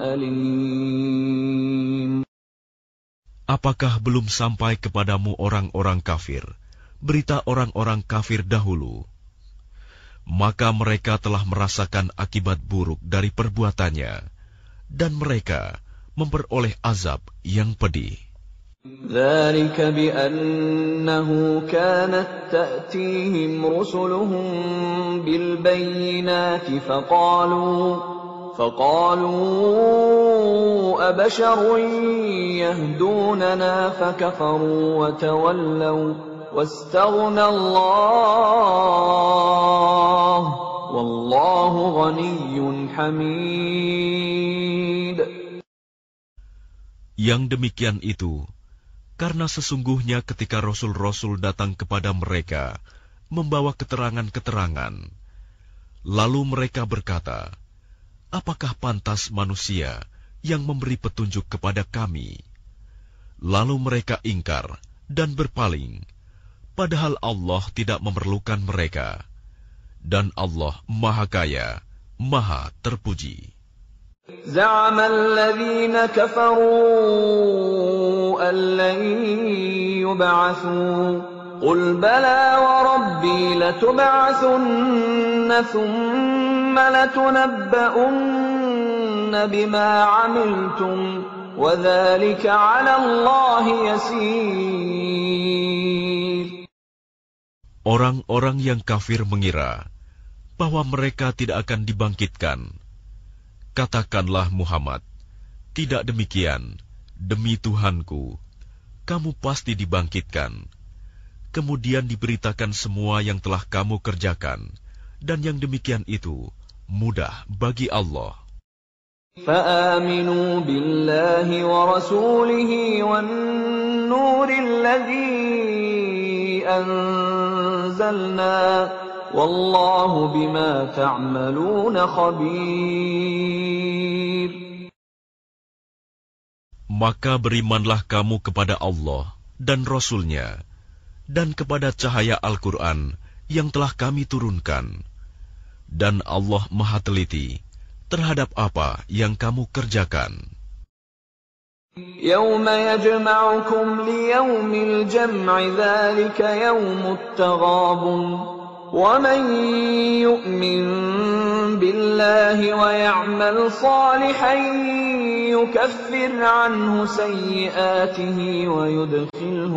أَلِيمٌ. Apakah belum sampai kepadamu orang-orang kafir, berita orang-orang kafir dahulu? Maka mereka telah merasakan akibat buruk dari perbuatannya, dan mereka memperoleh azab yang pedih. ذَلِكَ بِأَنَّهُ كَانَتْ تَأْتِيهِمْ رُسُلُهُم بِالْبَيِّنَاتِ فَقَالُوا فَقَالُوا أَبَشَرٌ يَهْدُونَنَا فَكَفَرُوا وَتَوَلَّوْا وَاسْتَغْنَى اللَّهُ وَاللَّهُ غَنِيٌّ حَمِيدٌ. Yang demikian itu karena sesungguhnya ketika rasul-rasul datang kepada mereka membawa keterangan-keterangan, lalu mereka berkata, apakah pantas manusia yang memberi petunjuk kepada kami? Lalu mereka ingkar dan berpaling, padahal Allah tidak memerlukan mereka, dan Allah Maha Kaya, Maha Terpuji. زَعَمَ الَّذِينَ كَفَرُوا أَن لَّن يُبْعَثُوا قُلْ بَلَىٰ وَرَبِّي لَتُبْعَثُنَّ ثُمَّ لَتُنَبَّؤُنَّ بِمَا عَمِلْتُمْ وَذَٰلِكَ عَلَى اللَّهِ يَسِيرٌ. Orang-orang yang kafir mengira bahwa mereka tidak akan dibangkitkan. Katakanlah Muhammad, tidak demikian, demi Tuhanku, kamu pasti dibangkitkan. Kemudian diberitakan semua yang telah kamu kerjakan, dan yang demikian itu mudah bagi Allah. فَآمِنُوا بِاللَّهِ وَرَسُولِهِ وَالنُّورِ الَّذِي أَنزَلْنَا Wallahu bima ta'maluna khabir. Maka berimanlah kamu kepada Allah dan Rasul-Nya, dan kepada cahaya Al-Quran yang telah kami turunkan. Dan Allah Maha Teliti terhadap apa yang kamu kerjakan. Yawma yajma'ukum liyawmil jam'i dhalika yawmut taghabun. وَمَنْ يُؤْمِنْ بِاللَّهِ وَيَعْمَلْ صَالِحًا يُكَفِّرْ عَنْهُ سَيِّئَاتِهِ وَيُدْخِلْهُ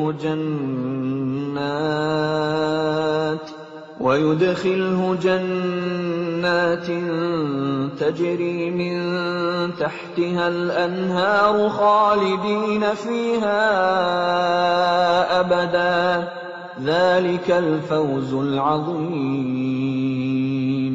جَنَّاتٍ وَيُدْخِلْهُ جَنَّاتٍ تَجْرِي مِنْ تَحْتِهَا الْأَنْهَارُ خَالِدِينَ فِيهَا أَبَدًا ذَلِكَ الْفَوْزُ الْعَظِيمُ.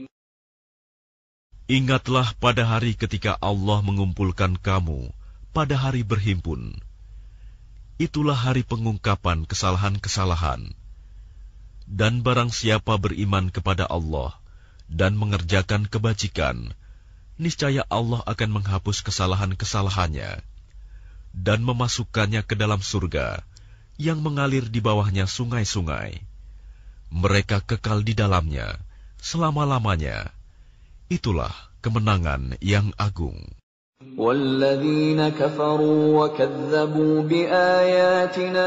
Ingatlah pada hari ketika Allah mengumpulkan kamu pada hari berhimpun. Itulah hari pengungkapan kesalahan-kesalahan. Dan barang siapa beriman kepada Allah dan mengerjakan kebajikan, niscaya Allah akan menghapus kesalahan-kesalahannya dan memasukkannya ke dalam surga yang mengalir di bawahnya sungai-sungai. Mereka kekal di dalamnya selama-lamanya. Itulah kemenangan yang agung. وَالَّذِينَ كَفَرُوا وَكَذَّبُوا بِآيَاتِنَا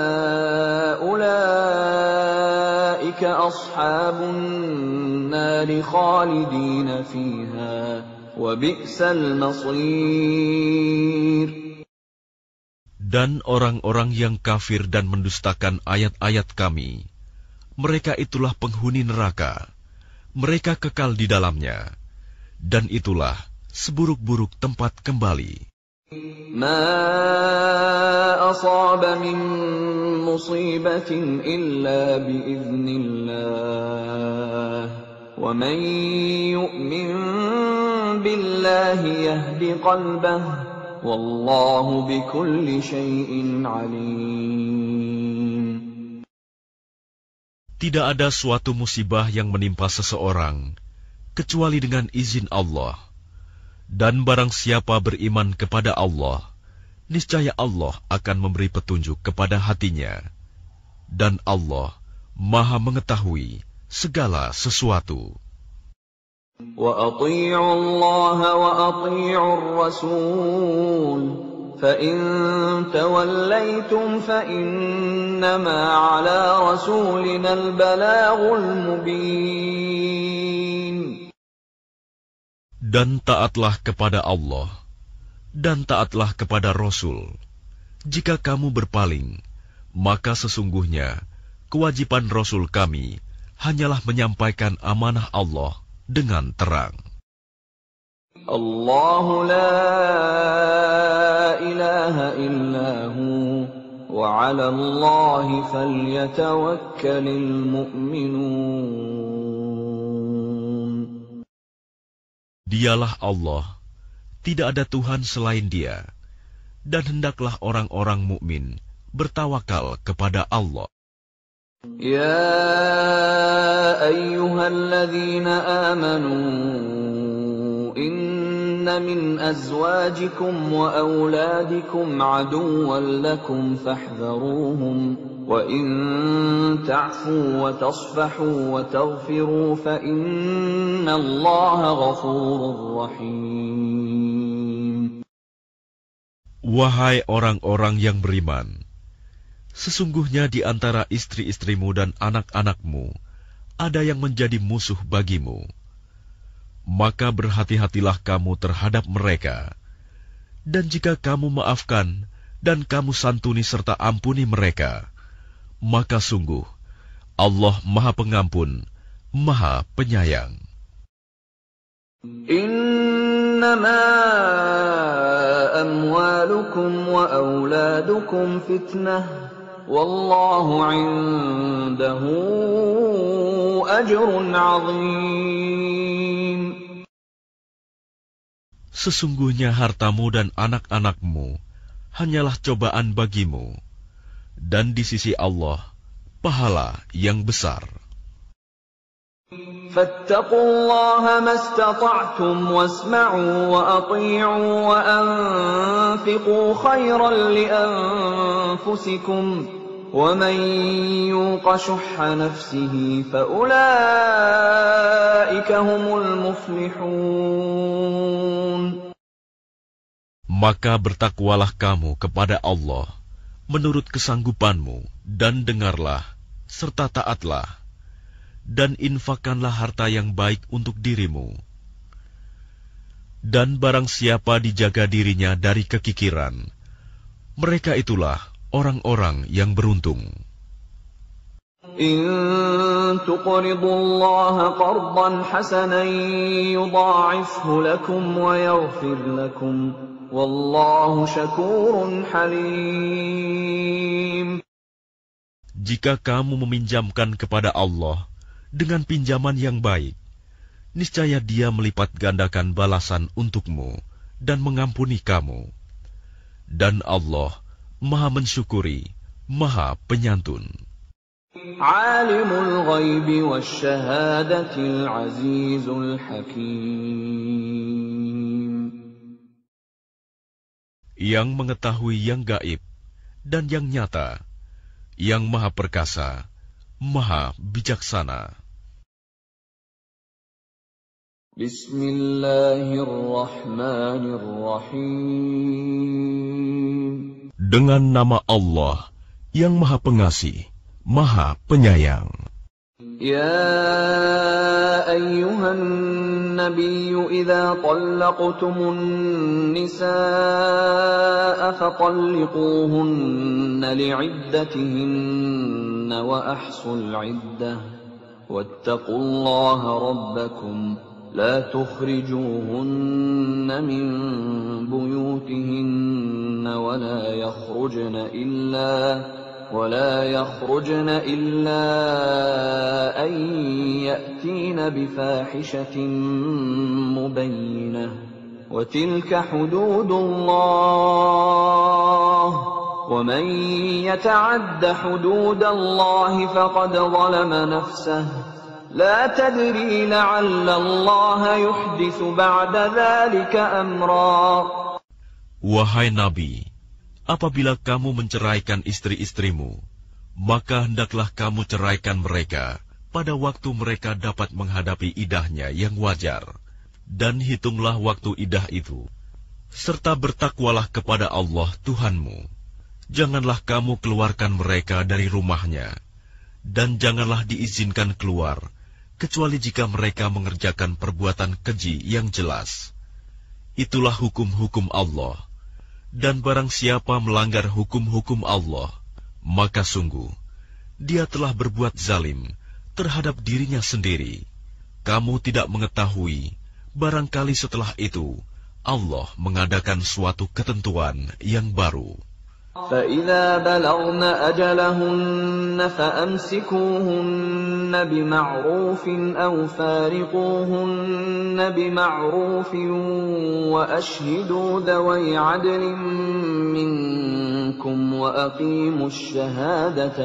أُولَئِكَ أَصْحَابُ النَّارِ خَالِدِينَ فِيهَا وَبِئْسَ الْمَصِيرُ. Dan orang-orang yang kafir dan mendustakan ayat-ayat kami, mereka itulah penghuni neraka. Mereka kekal di dalamnya, dan itulah seburuk-buruk tempat kembali. ما أصاب من مصيبة إلا بإذن الله ومن يؤمن بالله يهد قلبه والله بكل شيء عليم. Tidak ada suatu musibah yang menimpa seseorang kecuali dengan izin Allah. Dan barang siapa beriman kepada Allah, niscaya Allah akan memberi petunjuk kepada hatinya. Dan Allah Maha mengetahui segala sesuatu. وَأَطِيعُوا اللَّهَ وَأَطِيعُوا الرَّسُولَ فَإِن تَوَلَّيْتُمْ فَإِنَّمَا عَلَى رَسُولِنَا الْبَلَاغُ الْمُبِينُ. Dan taatlah kepada Allah, dan taatlah kepada Rasul. Jika kamu berpaling, maka sesungguhnya kewajiban Rasul kami hanyalah menyampaikan amanah Allah dengan terang. Allahu la ilaha illahu wa 'ala Allahi falyatawakkalul mu'minun. Dialah Allah, tidak ada Tuhan selain Dia, dan hendaklah orang-orang mukmin bertawakal kepada Allah. Ya ayyuhalladzina amanu inna min azwajikum wa auladikum aduwwan lakum fahdharuhum wa in ta'fu wa tasfahu wa taghfiru fa innallaha ghafurur rahim. Wahai orang-orang yang beriman, sesungguhnya di antara istri-istrimu dan anak-anakmu ada yang menjadi musuh bagimu. Maka berhati-hatilah kamu terhadap mereka. Dan jika kamu maafkan dan kamu santuni serta ampuni mereka, maka sungguh Allah Maha Pengampun, Maha Penyayang. Innama amwalukum wa auladukum fitnah wallahu 'indahu ajrun 'azim. Sesungguhnya hartamu dan anak-anakmu hanyalah cobaan bagimu, dan di sisi Allah pahala yang besar. Fattaqullaha mastata'tum wasma'u wa ati'u wa anfiqu khairan li anfusikum wa man yuqa shuhha nafsihi fa ulaika humul muflihun. Maka bertakwalah kamu kepada Allah menurut kesanggupanmu, dan dengarlah serta taatlah, dan infakkanlah harta yang baik untuk dirimu. Dan barang siapa dijaga dirinya dari kekikiran, mereka itulah orang-orang yang beruntung. In tuqridullaha qardan hasanan yudha'ifhu lakum wa yaghfir lakum wallahu syakurun halim. Jika kamu meminjamkan kepada Allah dengan pinjaman yang baik, niscaya Dia melipat gandakan balasan untukmu dan mengampuni kamu. Dan Allah Maha mensyukuri, Maha penyantun. Alimul ghaibi wasyahadatil azizul hakim. Yang mengetahui yang gaib dan yang nyata, yang Maha perkasa, Maha bijaksana. Bismillahirrahmanirrahim. Dengan nama Allah yang Maha Pengasih, Maha Penyayang. Ya ayyuhan nabiyyu idza talaqtumun nisaa fatalliquhunna li'iddatihinna wa ahsul 'iddah wattaqullaha rabbakum لا تخرجوهن من بيوتهن ولا يخرجن إلا ولا يخرجن إلا أن يأتين بفاحشة مبينة وتلك حدود الله ومن يتعد حدود الله فقد ظلم نفسه لا تدري لعل الله يحدث بعد ذلك أمرا. Wahai Nabi, apabila kamu menceraikan istri-istrimu, maka hendaklah kamu ceraikan mereka pada waktu mereka dapat menghadapi idahnya yang wajar, dan hitunglah waktu idah itu, serta bertakwalah kepada Allah Tuhanmu. Janganlah kamu keluarkan mereka dari rumahnya, dan janganlah diizinkan keluar, kecuali jika mereka mengerjakan perbuatan keji yang jelas. Itulah hukum-hukum Allah. Dan barang siapa melanggar hukum-hukum Allah, maka sungguh, dia telah berbuat zalim terhadap dirinya sendiri. Kamu tidak mengetahui, barangkali setelah itu, Allah mengadakan suatu ketentuan yang baru. فَإِذَا بَلَغْنَ أَجَلَهُنَّ فَأَمْسِكُوهُنَّ بِمَعْرُوفٍ أَوْ فَارِقُوهُنَّ بِمَعْرُوفٍ وَأَشْهِدُوا ذَوَيْ عَدْلٍ مِّنكُمْ وَأَقِيمُوا الشَّهَادَةَ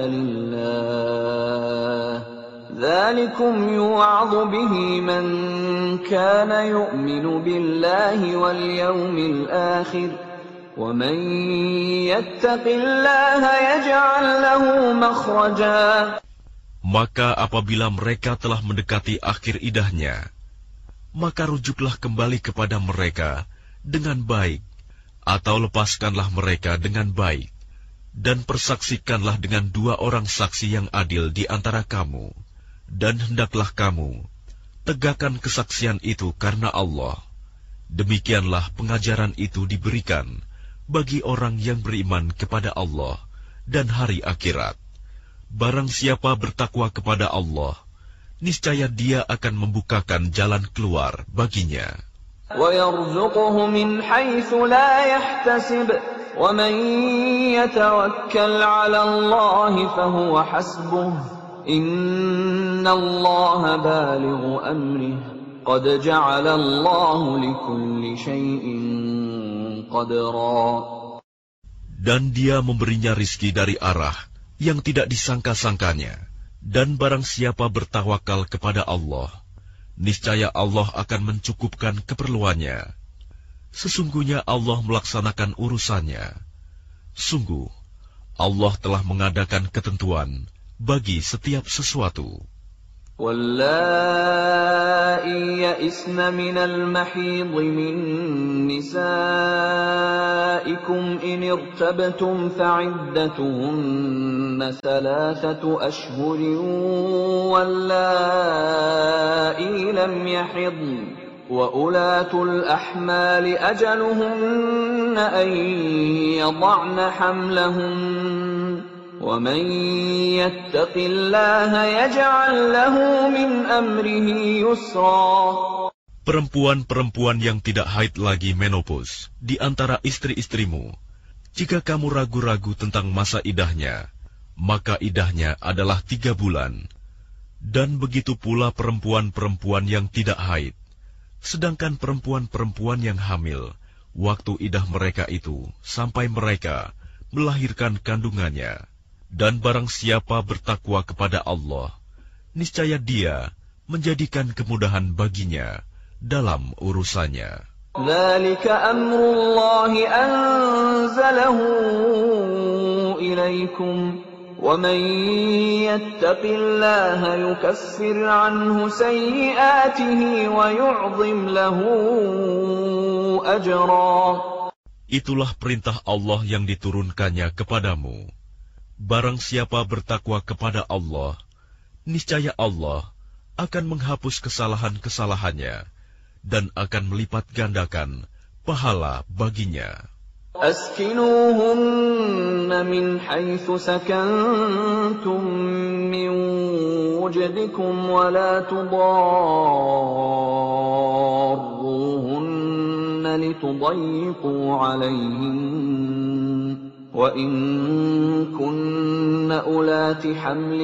لِلَّهِ ذَلِكُمْ يُوعَظُ بِهِ مَن كَانَ يُؤْمِنُ بِاللَّهِ وَالْيَوْمِ الْآخِرِ وَمَن يَتَّقِ اللَّهَ يَجْعَل لَّهُ مَخْرَجًا. Maka apabila mereka telah mendekati akhir idahnya, maka rujuklah kembali kepada mereka dengan baik, atau lepaskanlah mereka dengan baik, dan persaksikanlah dengan dua orang saksi yang adil di antara kamu, dan hendaklah kamu tegakkan kesaksian itu karena Allah. Demikianlah pengajaran itu diberikan bagi orang yang beriman kepada Allah dan hari akhirat. Barang siapa bertakwa kepada Allah, niscaya dia akan membukakan jalan keluar baginya. وَيَرْزُقُهُ مِنْ حَيْثُ لَا يَحْتَسِبُ وَمَنْ يَتَوَكَّلْ عَلَى اللَّهِ فَهُوَ حَسْبُهُ إِنَّ اللَّهَ بَالِغُ أَمْرِهِ قَدْ جَعَلَ اللَّهُ لِكُلِّ شَيْءٍ قَدْرًا. Dan dia memberinya rizki dari arah yang tidak disangka-sangkanya. Dan barang siapa bertawakal kepada Allah, niscaya Allah akan mencukupkan keperluannya. Sesungguhnya Allah melaksanakan urusannya. Sungguh, Allah telah mengadakan ketentuan bagi setiap sesuatu. وَاللَّائِي يَئِسْنَ مِنَ الْمَحِيضِ مِن نِّسَائِكُمْ إِنِ ارْتَبْتُمْ فَعِدَّتُهُنَّ ثَلَاثَةُ أَشْهُرٍ وَاللَّائِي لَمْ يَحِضْنَ وَأُولَاتُ الْأَحْمَالِ أَجَلُهُنَّ أَن يَضَعْنَ حَمْلَهُنَّ وَمَن يَتَّقِ اللَّهَ يَجْعَل لَّهُ مِنْ أَمْرِهِ يُسْرًا. Perempuan-perempuan yang tidak haid lagi menopause di antara istri-istrimu, jika kamu ragu-ragu tentang masa idahnya, maka idahnya adalah tiga bulan. Dan begitu pula perempuan-perempuan yang tidak haid. Sedangkan perempuan-perempuan yang hamil, waktu idah mereka itu sampai mereka melahirkan kandungannya. Dan barang siapa bertakwa kepada Allah, niscaya dia menjadikan kemudahan baginya dalam urusannya. ذَلِكَ أَمْرُ اللَّهِ أَنزَلَهُ إِلَيْكُمْ وَمَن يَتَّقِ اللَّهَ يُكَفِّرْ عَنْهُ سَيِّئَاتِهِ وَيُعْظِمْ لَهُ أَجْرًا. Itulah perintah Allah yang diturunkannya kepadamu. Barang siapa bertakwa kepada Allah, niscaya Allah akan menghapus kesalahan-kesalahannya dan akan melipat gandakan pahala baginya. أسكنوهن من حيث سكنتم من وجدكم ولا تضاروهن لتضيقوا عليهن وإن كن أولات حمل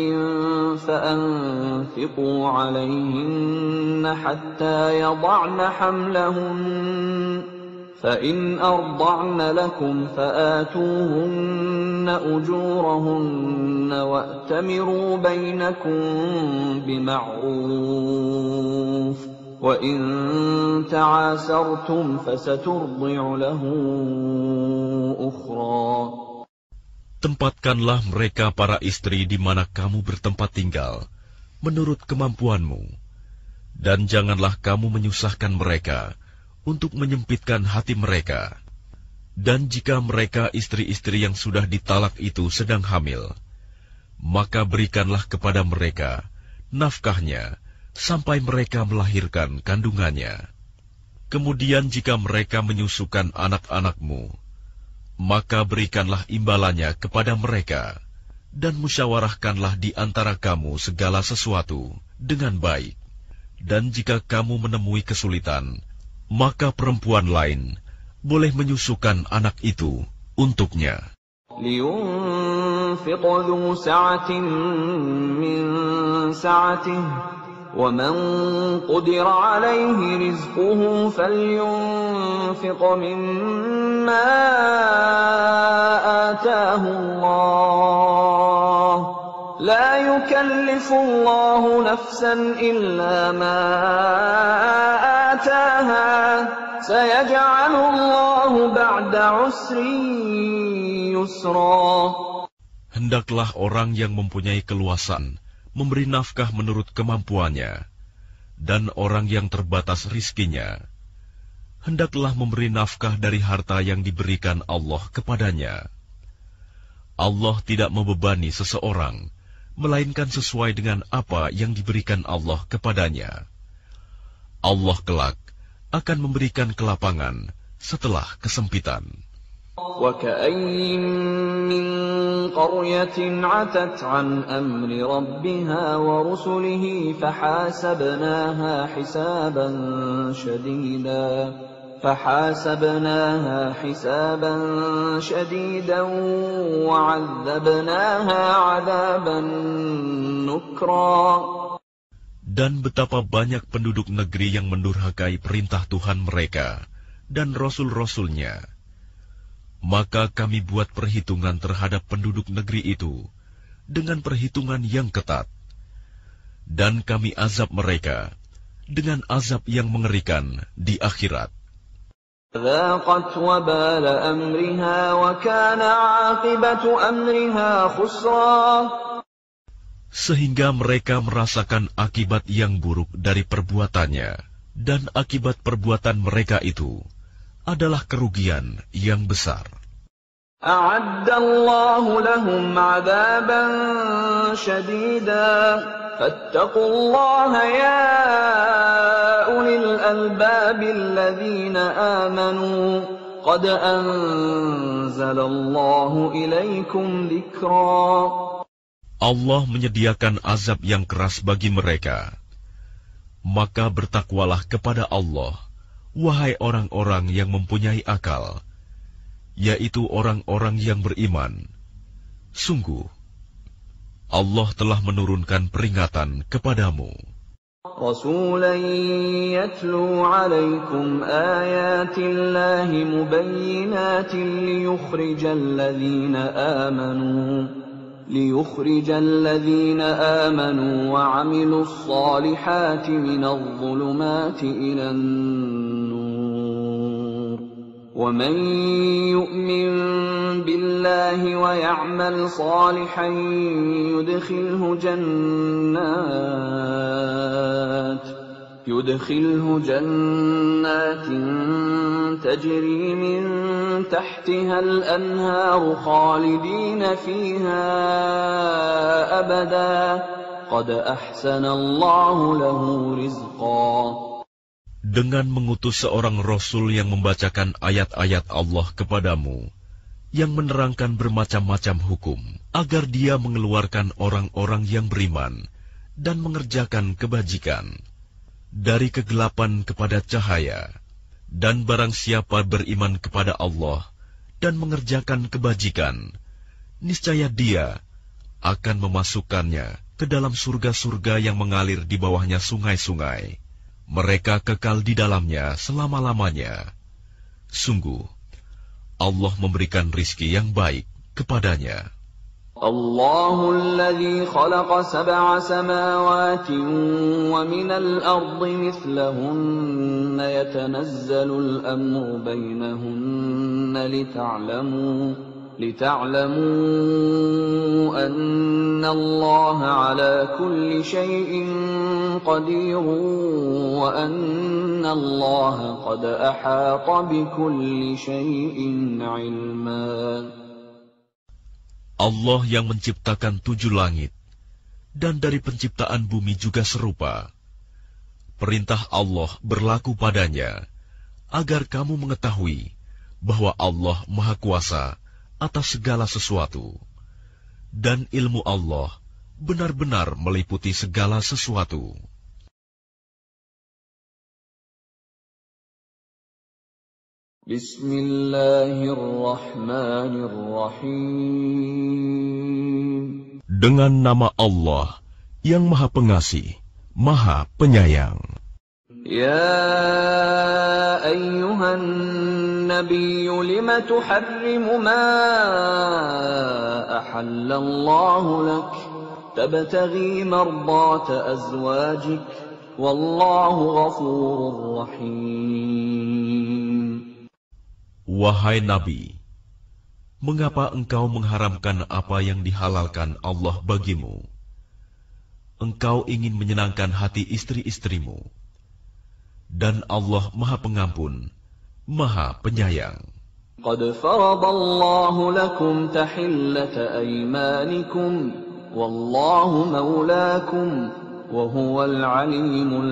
فأنفقوا عليهن حتى يضعن حملهن فإن أرضعن لكم فآتوهن أجورهن وأتمروا بينكم بمعروف وإن تعاسرتم فسترضع له أخرى. Tempatkanlah mereka para istri di mana kamu bertempat tinggal, menurut kemampuanmu, dan janganlah kamu menyusahkan mereka untuk menyempitkan hati mereka. Dan jika mereka istri-istri yang sudah ditalak itu sedang hamil, maka berikanlah kepada mereka nafkahnya sampai mereka melahirkan kandungannya. Kemudian jika mereka menyusukan anak-anakmu, maka berikanlah imbalannya kepada mereka, dan musyawarahkanlah di antara kamu segala sesuatu dengan baik. Dan jika kamu menemui kesulitan, maka perempuan lain boleh menyusukan anak itu untuknya. لينفق ذو سعة من سعته ومن قدر عليه رزقه فلينفق مما آتاه الله لا يكلف الله نفسا إلا ما آتاها سيجعل الله بعد عسر يسرا. Hendaklah orang yang mempunyai keluasan memberi nafkah menurut kemampuannya, dan orang yang terbatas rizkinya, hendaklah memberi nafkah dari harta yang diberikan Allah kepadanya. Allah tidak membebani seseorang, melainkan sesuai dengan apa yang diberikan Allah kepadanya. Allah kelak akan memberikan kelapangan setelah kesempitan. وَكَأَيٍّ مِّن قَرْيَةٍ عَتَتْ عَنْ أَمْرِ رَبِّهَا وَرُسُلِهِ فَحَاسَبْنَاهَا حِسَابًا شَدِيدًا فَحَاسَبْنَاهَا حِسَابًا شَدِيدًا وَعَذَّبْنَاهَا عَذَابًا نُكْرًا. Dan betapa banyak penduduk negeri yang mendurhakai perintah Tuhan mereka dan Rasul-Rasulnya. Maka kami buat perhitungan terhadap penduduk negeri itu dengan perhitungan yang ketat. Dan kami azab mereka dengan azab yang mengerikan di akhirat. ذَاقَتْ وَبَالَ أَمْرِهَا وَكَانَ عَاقِبَةُ أَمْرِهَا خُسْرًا. Sehingga mereka merasakan akibat yang buruk dari perbuatannya, dan akibat perbuatan mereka itu adalah kerugian yang besar. أَعَدَّ اللَّهُ لَهُمْ عَذَابًا شَدِيدًا فَاتَّقُوا اللَّهَ يَا أُولِي الْأَلْبَابِ الَّذِينَ آمَنُوا قَدْ أَنزَلَ اللَّهُ إِلَيْكُمْ ذِكْرًا. Allah menyediakan azab yang keras bagi mereka. Maka bertakwalah kepada Allah, wahai orang-orang yang mempunyai akal, yaitu orang-orang yang beriman. Sungguh, Allah telah menurunkan peringatan kepadamu. رَسُولًا يَتْلُو عَلَيْكُمْ آيَاتِ اللَّهِ مُبَيِّنَاتٍ لِيُخْرِجَ الَّذِينَ آمَنُوا لِيُخْرِجَ الَّذِينَ آمَنُوا وَعَمِلُوا الصَّالِحَاتِ مِنَ الظُّلُمَاتِ إِلَى النُّورِ وَمَن يُؤْمِن بِاللَّهِ وَيَعْمَلْ صَالِحًا يُدْخِلْهُ جَنَّاتٍ يُدْخِلْهُ جَنَّاتٍ تَجْرِي مِن تَحْتِهَا الْأَنْهَارُ خَالِدِينَ فِيهَا أَبَدًا قَدْ أَحْسَنَ اللَّهُ لَهُ رِزْقًا. Dengan mengutus seorang Rasul yang membacakan ayat-ayat Allah kepadamu, yang menerangkan bermacam-macam hukum, agar dia mengeluarkan orang-orang yang beriman dan mengerjakan kebajikan, dari kegelapan kepada cahaya. Dan barang siapa beriman kepada Allah dan mengerjakan kebajikan, niscaya dia akan memasukkannya ke dalam surga-surga yang mengalir di bawahnya sungai-sungai. Mereka kekal di dalamnya selama-lamanya. Sungguh, Allah memberikan rizki yang baik kepadanya. الله الذي خلق سبع سماوات ومن الأرض مثلهن يتنزل الأمر بينهن لتعلموا لتعلموا أن الله على كل شيء قدير وأن الله قد أحاط بكل شيء علما. Allah yang menciptakan tujuh langit, dan dari penciptaan bumi juga serupa. Perintah Allah berlaku padanya, agar kamu mengetahui bahwa Allah Maha Kuasa atas segala sesuatu, dan ilmu Allah benar-benar meliputi segala sesuatu. Bismillahirrahmanirrahim. Dengan nama Allah yang Maha Pengasih, Maha Penyayang. Ya ayyuhan nabiyyu lima tuharrimu ma ahallallahu lak tabtaghi mardata azwajik wallahu ghafurur rahim. Wahai Nabi, mengapa engkau mengharamkan apa yang dihalalkan Allah bagimu? Engkau ingin menyenangkan hati istri-istrimu, dan Allah Maha Pengampun, Maha Penyayang. Qad faradallahu lakum tahillata aymanikum, wallahu maulakum, wa huwal alimul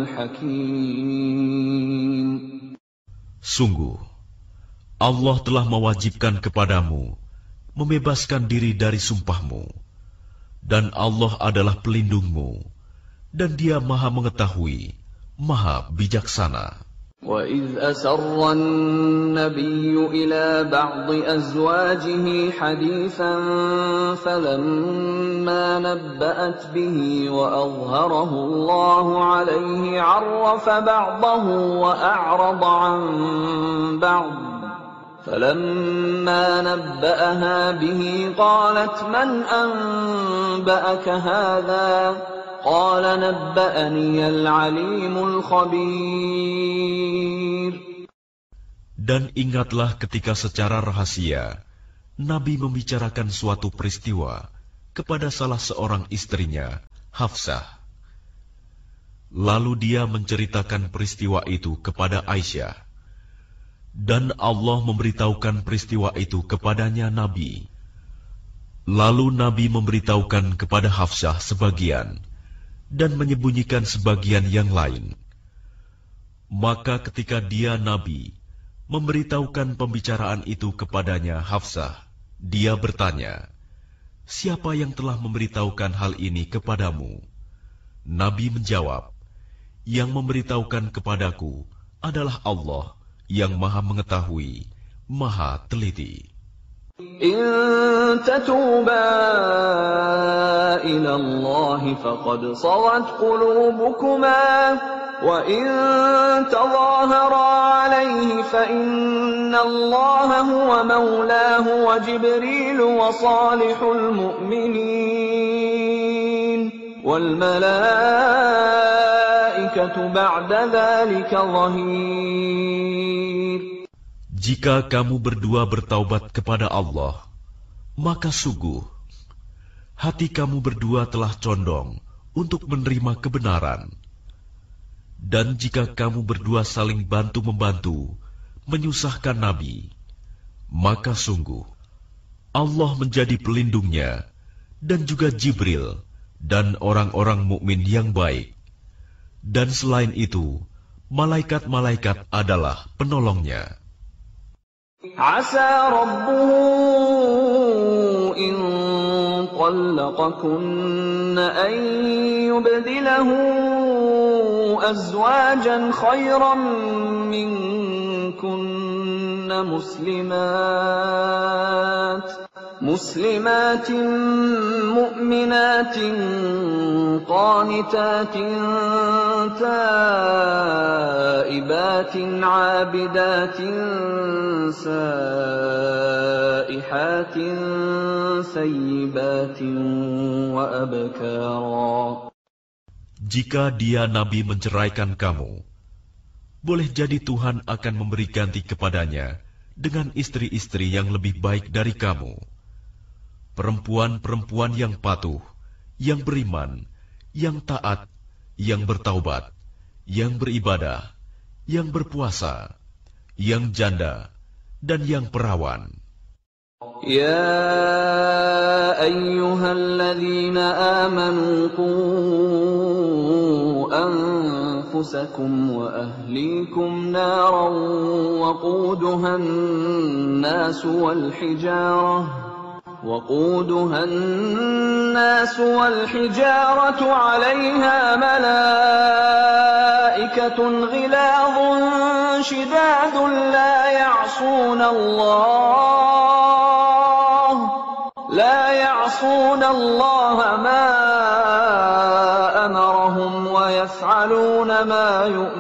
hakim. Sungguh, Allah telah mewajibkan kepadamu membebaskan diri dari sumpahmu, dan Allah adalah pelindungmu, dan Dia Maha Mengetahui, Maha Bijaksana. وَإِذْ أَسَرَّ النَّبِيُّ إِلَى بَعْضِ أَزْوَاجِهِ حَدِيثًا فَلَمَّا نَبَّأَتْ بِهِ وَأَظْهَرَهُ اللَّهُ عَلَيْهِ عَرَّفَ بَعْضَهُ وَأَعْرَضَ عَنْ بَعْضٍ فَلَمَّا نَبَّأَهَا بِهِ قَالَتْ مَنْ أَنْبَأَكَ هَذَا قَالَ نَبَّأَنِيَ الْعَلِيمُ الْخَبِيرُ. Dan ingatlah ketika secara rahasia Nabi membicarakan suatu peristiwa kepada salah seorang istrinya, Hafsah. Lalu dia menceritakan peristiwa itu kepada Aisyah. Dan Allah memberitahukan peristiwa itu kepadanya Nabi. Lalu Nabi memberitahukan kepada Hafsah sebagian, dan menyembunyikan sebagian yang lain. Maka ketika dia Nabi memberitahukan pembicaraan itu kepadanya Hafsah, dia bertanya, "Siapa yang telah memberitahukan hal ini kepadamu?" Nabi menjawab, "Yang memberitahukan kepadaku adalah Allah yang Maha Mengetahui, Maha Teliti." إن تتوبا إلى الله فقد صغت قلوبكما وإن تظاهرا عليه فإن الله هو مولاه وجبريل وصالح المؤمنين والملائكة بعد ذلك ظهير. Jika kamu berdua bertaubat kepada Allah, maka sungguh hati kamu berdua telah condong untuk menerima kebenaran. Dan jika kamu berdua saling bantu-membantu menyusahkan Nabi, maka sungguh Allah menjadi pelindungnya, dan juga Jibril dan orang-orang mukmin yang baik. Dan selain itu, malaikat-malaikat adalah penolongnya. عسى ربه إن طلقكن أن يبدله أزواجا خيرا منكن مسلمات مسلمات مؤمنات قانتات تائبات عابدات سائحات ثيبات وأبكارا. Jika dia Nabi menceraikan kamu, boleh jadi Tuhan akan memberi ganti kepadanya dengan istri-istri yang lebih baik dari kamu. Perempuan-perempuan yang patuh, yang beriman, yang taat, yang bertaubat, yang beribadah, yang berpuasa, yang janda, dan yang perawan. Ya ayyuhalladzina amanu qu anfusakum wa ahlikum naran waquduha an-nas wal hijarah وقودها الناس والحجارة عليها ملائكة غلاظ شداد لا يعصون الله لا يعصون الله ما أمرهم ويفعلون ما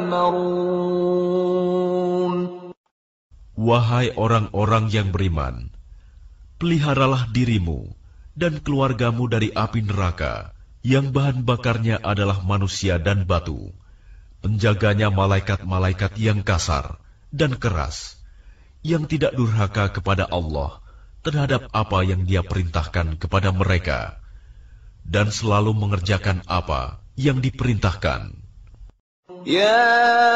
يؤمرون. Wahai orang-orang yang beriman, peliharalah dirimu dan keluargamu dari api neraka yang bahan bakarnya adalah manusia dan batu, penjaganya malaikat-malaikat yang kasar dan keras, yang tidak durhaka kepada Allah terhadap apa yang Dia perintahkan kepada mereka, dan selalu mengerjakan apa yang diperintahkan. Ya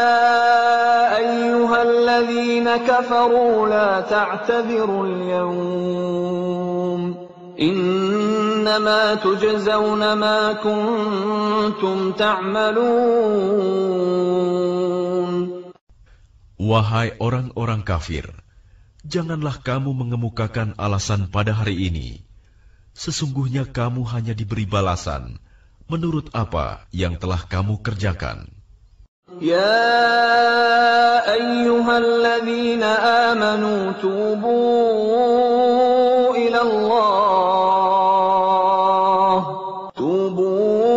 ayyuhalladzina kafaru la ta'tadhiru al-yawm innama tujzawna ma kuntum ta'malun. Wahai orang-orang kafir, janganlah kamu mengemukakan alasan pada hari ini. Sesungguhnya kamu hanya diberi balasan menurut apa yang telah kamu kerjakan. Ya ayyuhalladzina amanu tubu ila Allah tubu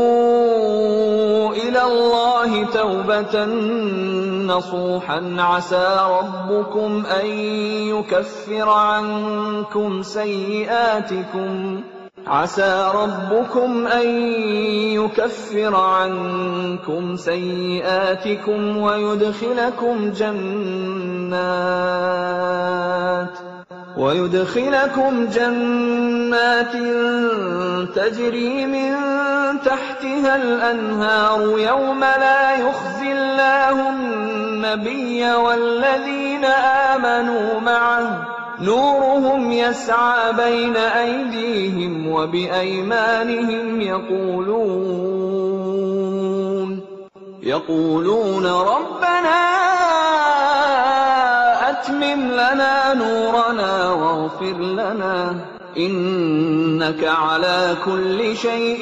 ila Allah taubatan nasuhan asa rabbukum an yukaffira ankum sayyi'atikum عسى ربكم أن يكفر عنكم سيئاتكم ويدخلكم جنات ويدخلكم جنات تجري من تحتها الأنهار يوم لا يخزي الله النبي والذين آمنوا معه نورهم يسعى بين أيديهم وبأيمانهم يقولون يقولون ربنا أتمم لنا نورنا واغفر لنا إنك على كل شيء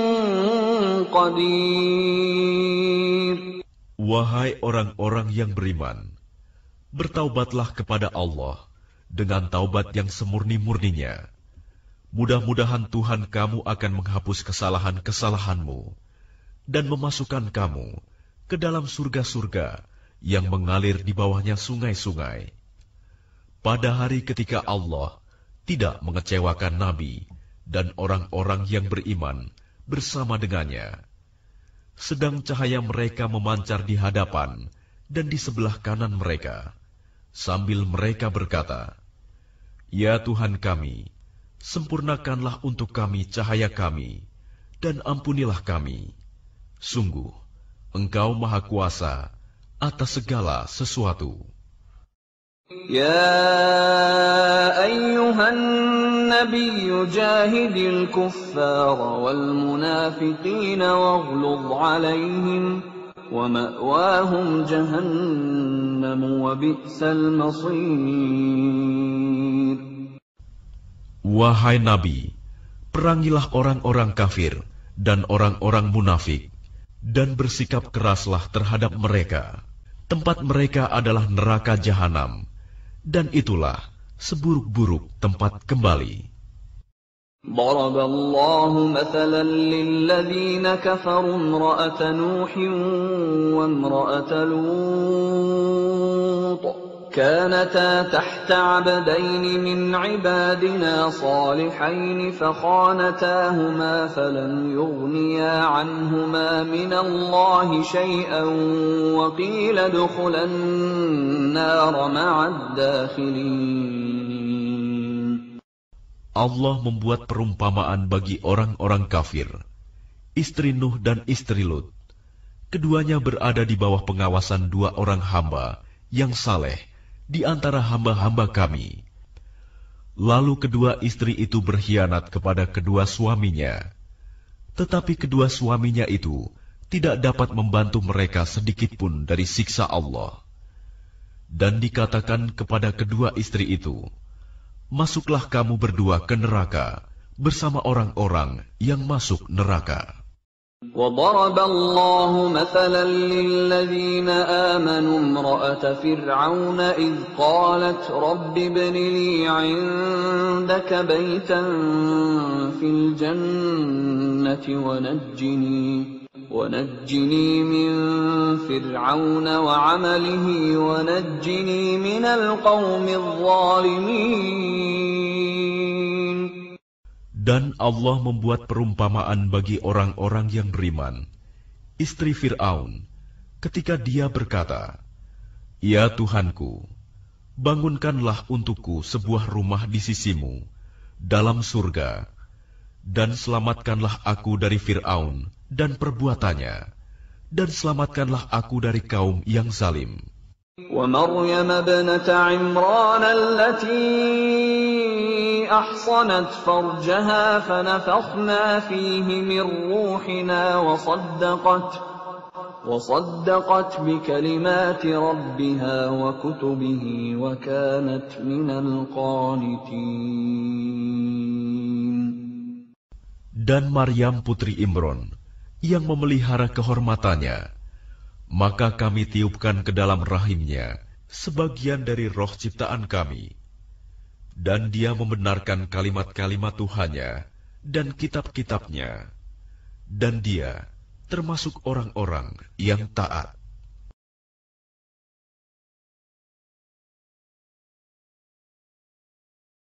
قدير. Wahai orang-orang yang beriman, bertaubatlah kepada Allah dengan taubat yang semurni-murninya. Mudah-mudahan Tuhan kamu akan menghapus kesalahan-kesalahanmu dan memasukkan kamu ke dalam surga-surga yang mengalir di bawahnya sungai-sungai. Pada hari ketika Allah tidak mengecewakan Nabi dan orang-orang yang beriman bersama dengannya, sedang cahaya mereka memancar di hadapan dan di sebelah kanan mereka, sambil mereka berkata, Ya Tuhan kami, sempurnakanlah untuk kami cahaya kami, dan ampunilah kami. Sungguh, Engkau Maha Kuasa atas segala sesuatu. Ya ayyuhan nabiyyu jahidil kuffara wal munafiqina waghluz alaihim wa ma'wahum jahannam wa bi'sal masir. Wahai Nabi, perangilah orang-orang kafir dan orang-orang munafik, dan bersikap keraslah terhadap mereka. Tempat mereka adalah neraka jahanam, dan itulah seburuk-buruk tempat kembali. ضرب الله مثلا للذين كفروا امرأة نوح وامرأة لوط كانتا تحت عبدين من عبادنا صالحين فخانتاهما فلم يغنيا عنهما من الله شيئا وقيل ادخلا النار مع الداخلين. Allah membuat perumpamaan bagi orang-orang kafir, istri Nuh dan istri Lut. Keduanya berada di bawah pengawasan dua orang hamba yang saleh di antara hamba-hamba kami. Lalu kedua istri itu berkhianat kepada kedua suaminya. Tetapi kedua suaminya itu tidak dapat membantu mereka sedikitpun dari siksa Allah. Dan dikatakan kepada kedua istri itu, masuklah kamu berdua ke neraka bersama orang-orang yang masuk neraka. وضرب الله مثلا للذين آمنوا امرأة فرعون إذ قالت رب ابن لي عندك بيتا في الجنة ونجني ونجني من فرعون وعمله ونجني من القوم الظالمين. Dan Allah membuat perumpamaan bagi orang-orang yang beriman, istri Fir'aun, ketika dia berkata, "Ya Tuhanku, bangunkanlah untukku sebuah rumah di sisimu, dalam surga, dan selamatkanlah aku dari Fir'aun dan perbuatannya, dan selamatkanlah aku dari kaum yang zalim." ومريم ابنة عمران التي أحصنت فرجها فنفخنا فيه من روحنا وصدقت وصدقت بكلمات ربها وكتبه وكانت من القانتين. Dan Maryam putri Imron yang memelihara kehormatannya, maka kami tiupkan ke dalam rahimnya sebagian dari roh ciptaan kami, dan dia membenarkan kalimat-kalimat Tuhannya dan kitab-kitabnya, dan dia termasuk orang-orang yang taat.